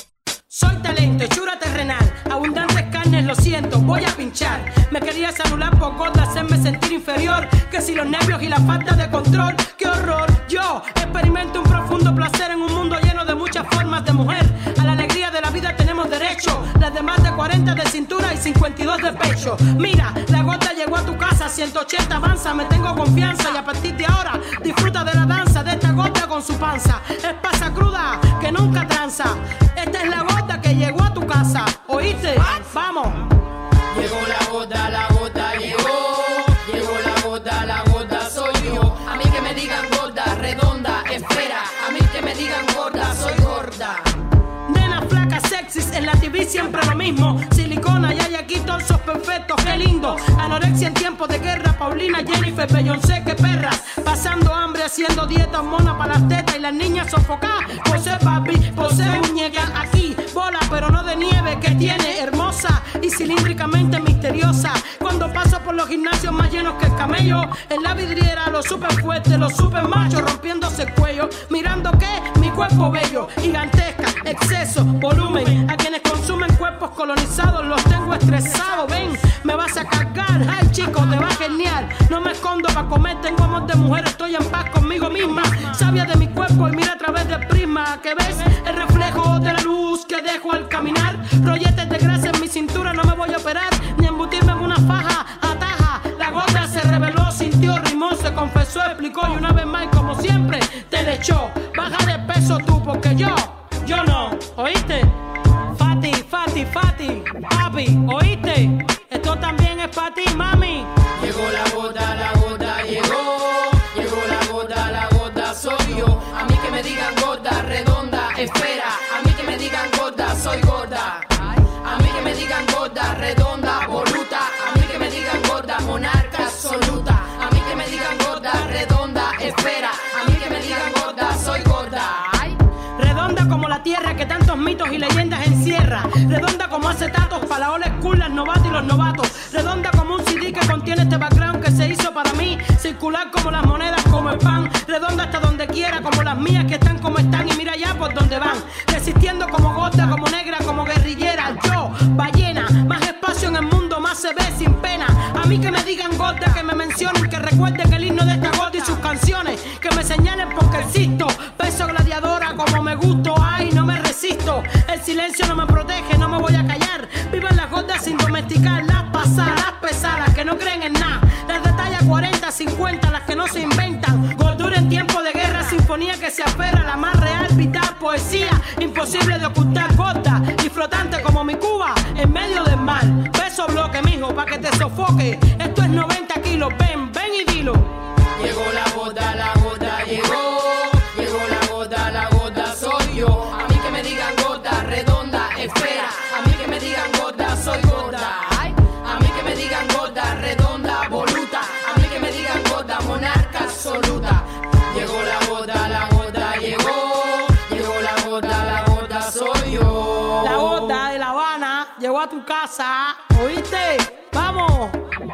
Soy talento, hechura terrenal, abundantes carnes, lo siento, voy a pinchar. Me querías anular por gorda, hacerme sentir inferior. Que si los nervios y la falta de control, qué horror. Yo experimento un profundo placer en un mundo lleno de muchas formas de mujer. A la alegría de la vida tenemos derecho. Las de más de 40 de cintura y 52 de pecho. Mira, la gorda llegó a tu casa, 180 avanza, me tengo confianza. Y a partir de ahora, disfruta de la danza de esta gorda con su panza. Es pasa cruda, que nunca tranza. Esta es la gorda que llegó a tu casa, ¿oíste? ¡Vamos! Llegó la gorda llegó. Llegó la gorda soy yo. A mí que me digan gorda, redonda, esfera. A mí que me digan gorda, soy gorda. Nena flaca, sexys, en la TV siempre lo mismo. Silicona y hay aquí torsos perfectos, qué lindo. Anorexia en tiempos de guerra, Paulina, Jennifer, Beyoncé, qué perras. Pasando hambre, haciendo dieta, mona para las tetas y las niñas sofocadas. Posee Barbie, posee muñeca, aquí bola pero no de nieve, que tiene hermosa y cilíndricamente misteriosa. Cuando paso por los gimnasios más llenos que el camello, en la vidriera los super fuertes, los super machos rompiéndose el cuello, mirando que mi cuerpo bello, gigantesca, exceso, volumen. A quienes consumen cuerpos colonizados los tengo estresados. Ven, me vas a cargar, ay chico, te va a genial. No me escondo para comer, tengo amor de mujer, estoy en paz conmigo misma. Sabia de mi cuerpo y mira a través del prisma, que ves el reflejo de la luz que dejo al caminar. Rolletes de grasa en mi cintura, no me voy a operar ni embutirme en una faja, ataja. La gorda se reveló, sintió, rimó, se confesó, explicó y una vez más, como siempre, te le echó. Baja de peso tú, porque yo no, ¿oíste? Fati, papi, ¿oíste? Esto también es para ti, mami. Llegó la gorda llegó. Llegó la gorda soy yo. A mí que me digan gorda, redonda, esfera. A mí que me digan gorda, soy gorda. A mí que me digan gorda, redonda, voluta. A mí que me digan gorda, monarca absoluta. A mí que me digan gorda, redonda, esfera. A mí que me digan gorda, soy gorda. Redonda como la tierra que tantos mitos y leyendas encierra. Redonda como acetatos para la old school, las novatas y los novatos. Redonda como un CD que contiene este background que se hizo para mí. Circular como las monedas, como el pan. Redonda hasta donde quiera, como las mías que están como están y mira ya por donde van. Resistiendo como gorda, como negra, como guerrillera. Yo, ballena, más espacio en el mundo, más se ve sin pena. A mí que me digan gorda, que me mencionen, que recuerden el himno de esta gorda y sus canciones. Que me señalen porque existo. Peso gladiadora como me gusto, ay, no me resisto. El silencio no me protege, no me voy a callar. Vivan las gordas sin domesticar, las pasadas, las pesadas, que no creen en nada. Las de talla 40, 50, las que no se inventan. Gordura en tiempo de guerra, sinfonía que se aferra, la más real, vital, poesía, imposible de ocultar, gorda y flotante como mi Cuba en medio del mar. Beso bloque, mijo, pa' que te sofoque. Esto es 90 kilos, ven y dilo. Llegó la gorda llegó. Llegó la gorda soy yo. A mí que me digan gorda, redonda, esfera. A mí que me digan gorda, soy gorda. A mí que me digan gorda, redonda, voluta. A mí que me digan gorda, monarca absoluta. Llegó la gorda llegó. Llegó la gorda soy yo. La gorda de La Habana llegó a tu casa, ¿oíste? Vamos,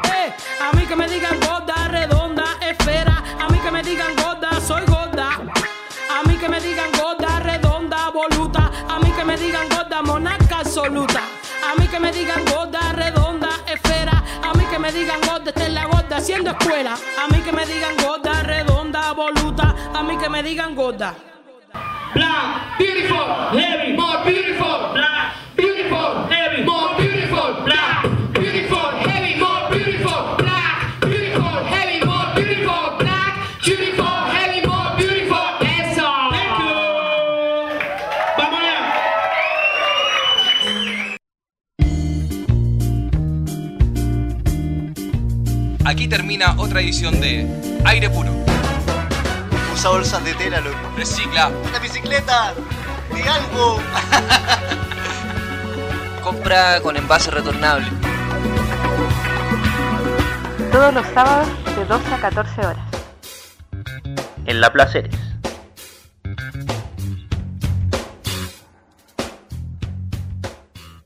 a mí que me digan gorda, redonda, esfera. A mí que me digan gorda, soy gorda. A mí que me digan gorda, redonda, voluta. A mí que me digan gorda, monarca absoluta. A mí que me digan gorda, redonda, esfera. A mí que me digan gorda, esta es la gorda haciendo escuela. A mí que me digan gorda, redonda, voluta. A mí que me digan gorda. Black, beautiful, heavy, more beautiful. Black, beautiful, heavy, more beautiful. Black, beautiful, heavy, more beautiful. Black, beautiful, heavy, more beautiful. Black, beautiful, heavy, more beautiful. Eso. Thank you. Vamos allá. Aquí termina otra edición de Aire Puro. usa bolsas de tela, loco. Recicla. La bicicleta. ¡Di algo! Compra con envase retornable. Todos los sábados de 12 a 14 horas. En La Placeres.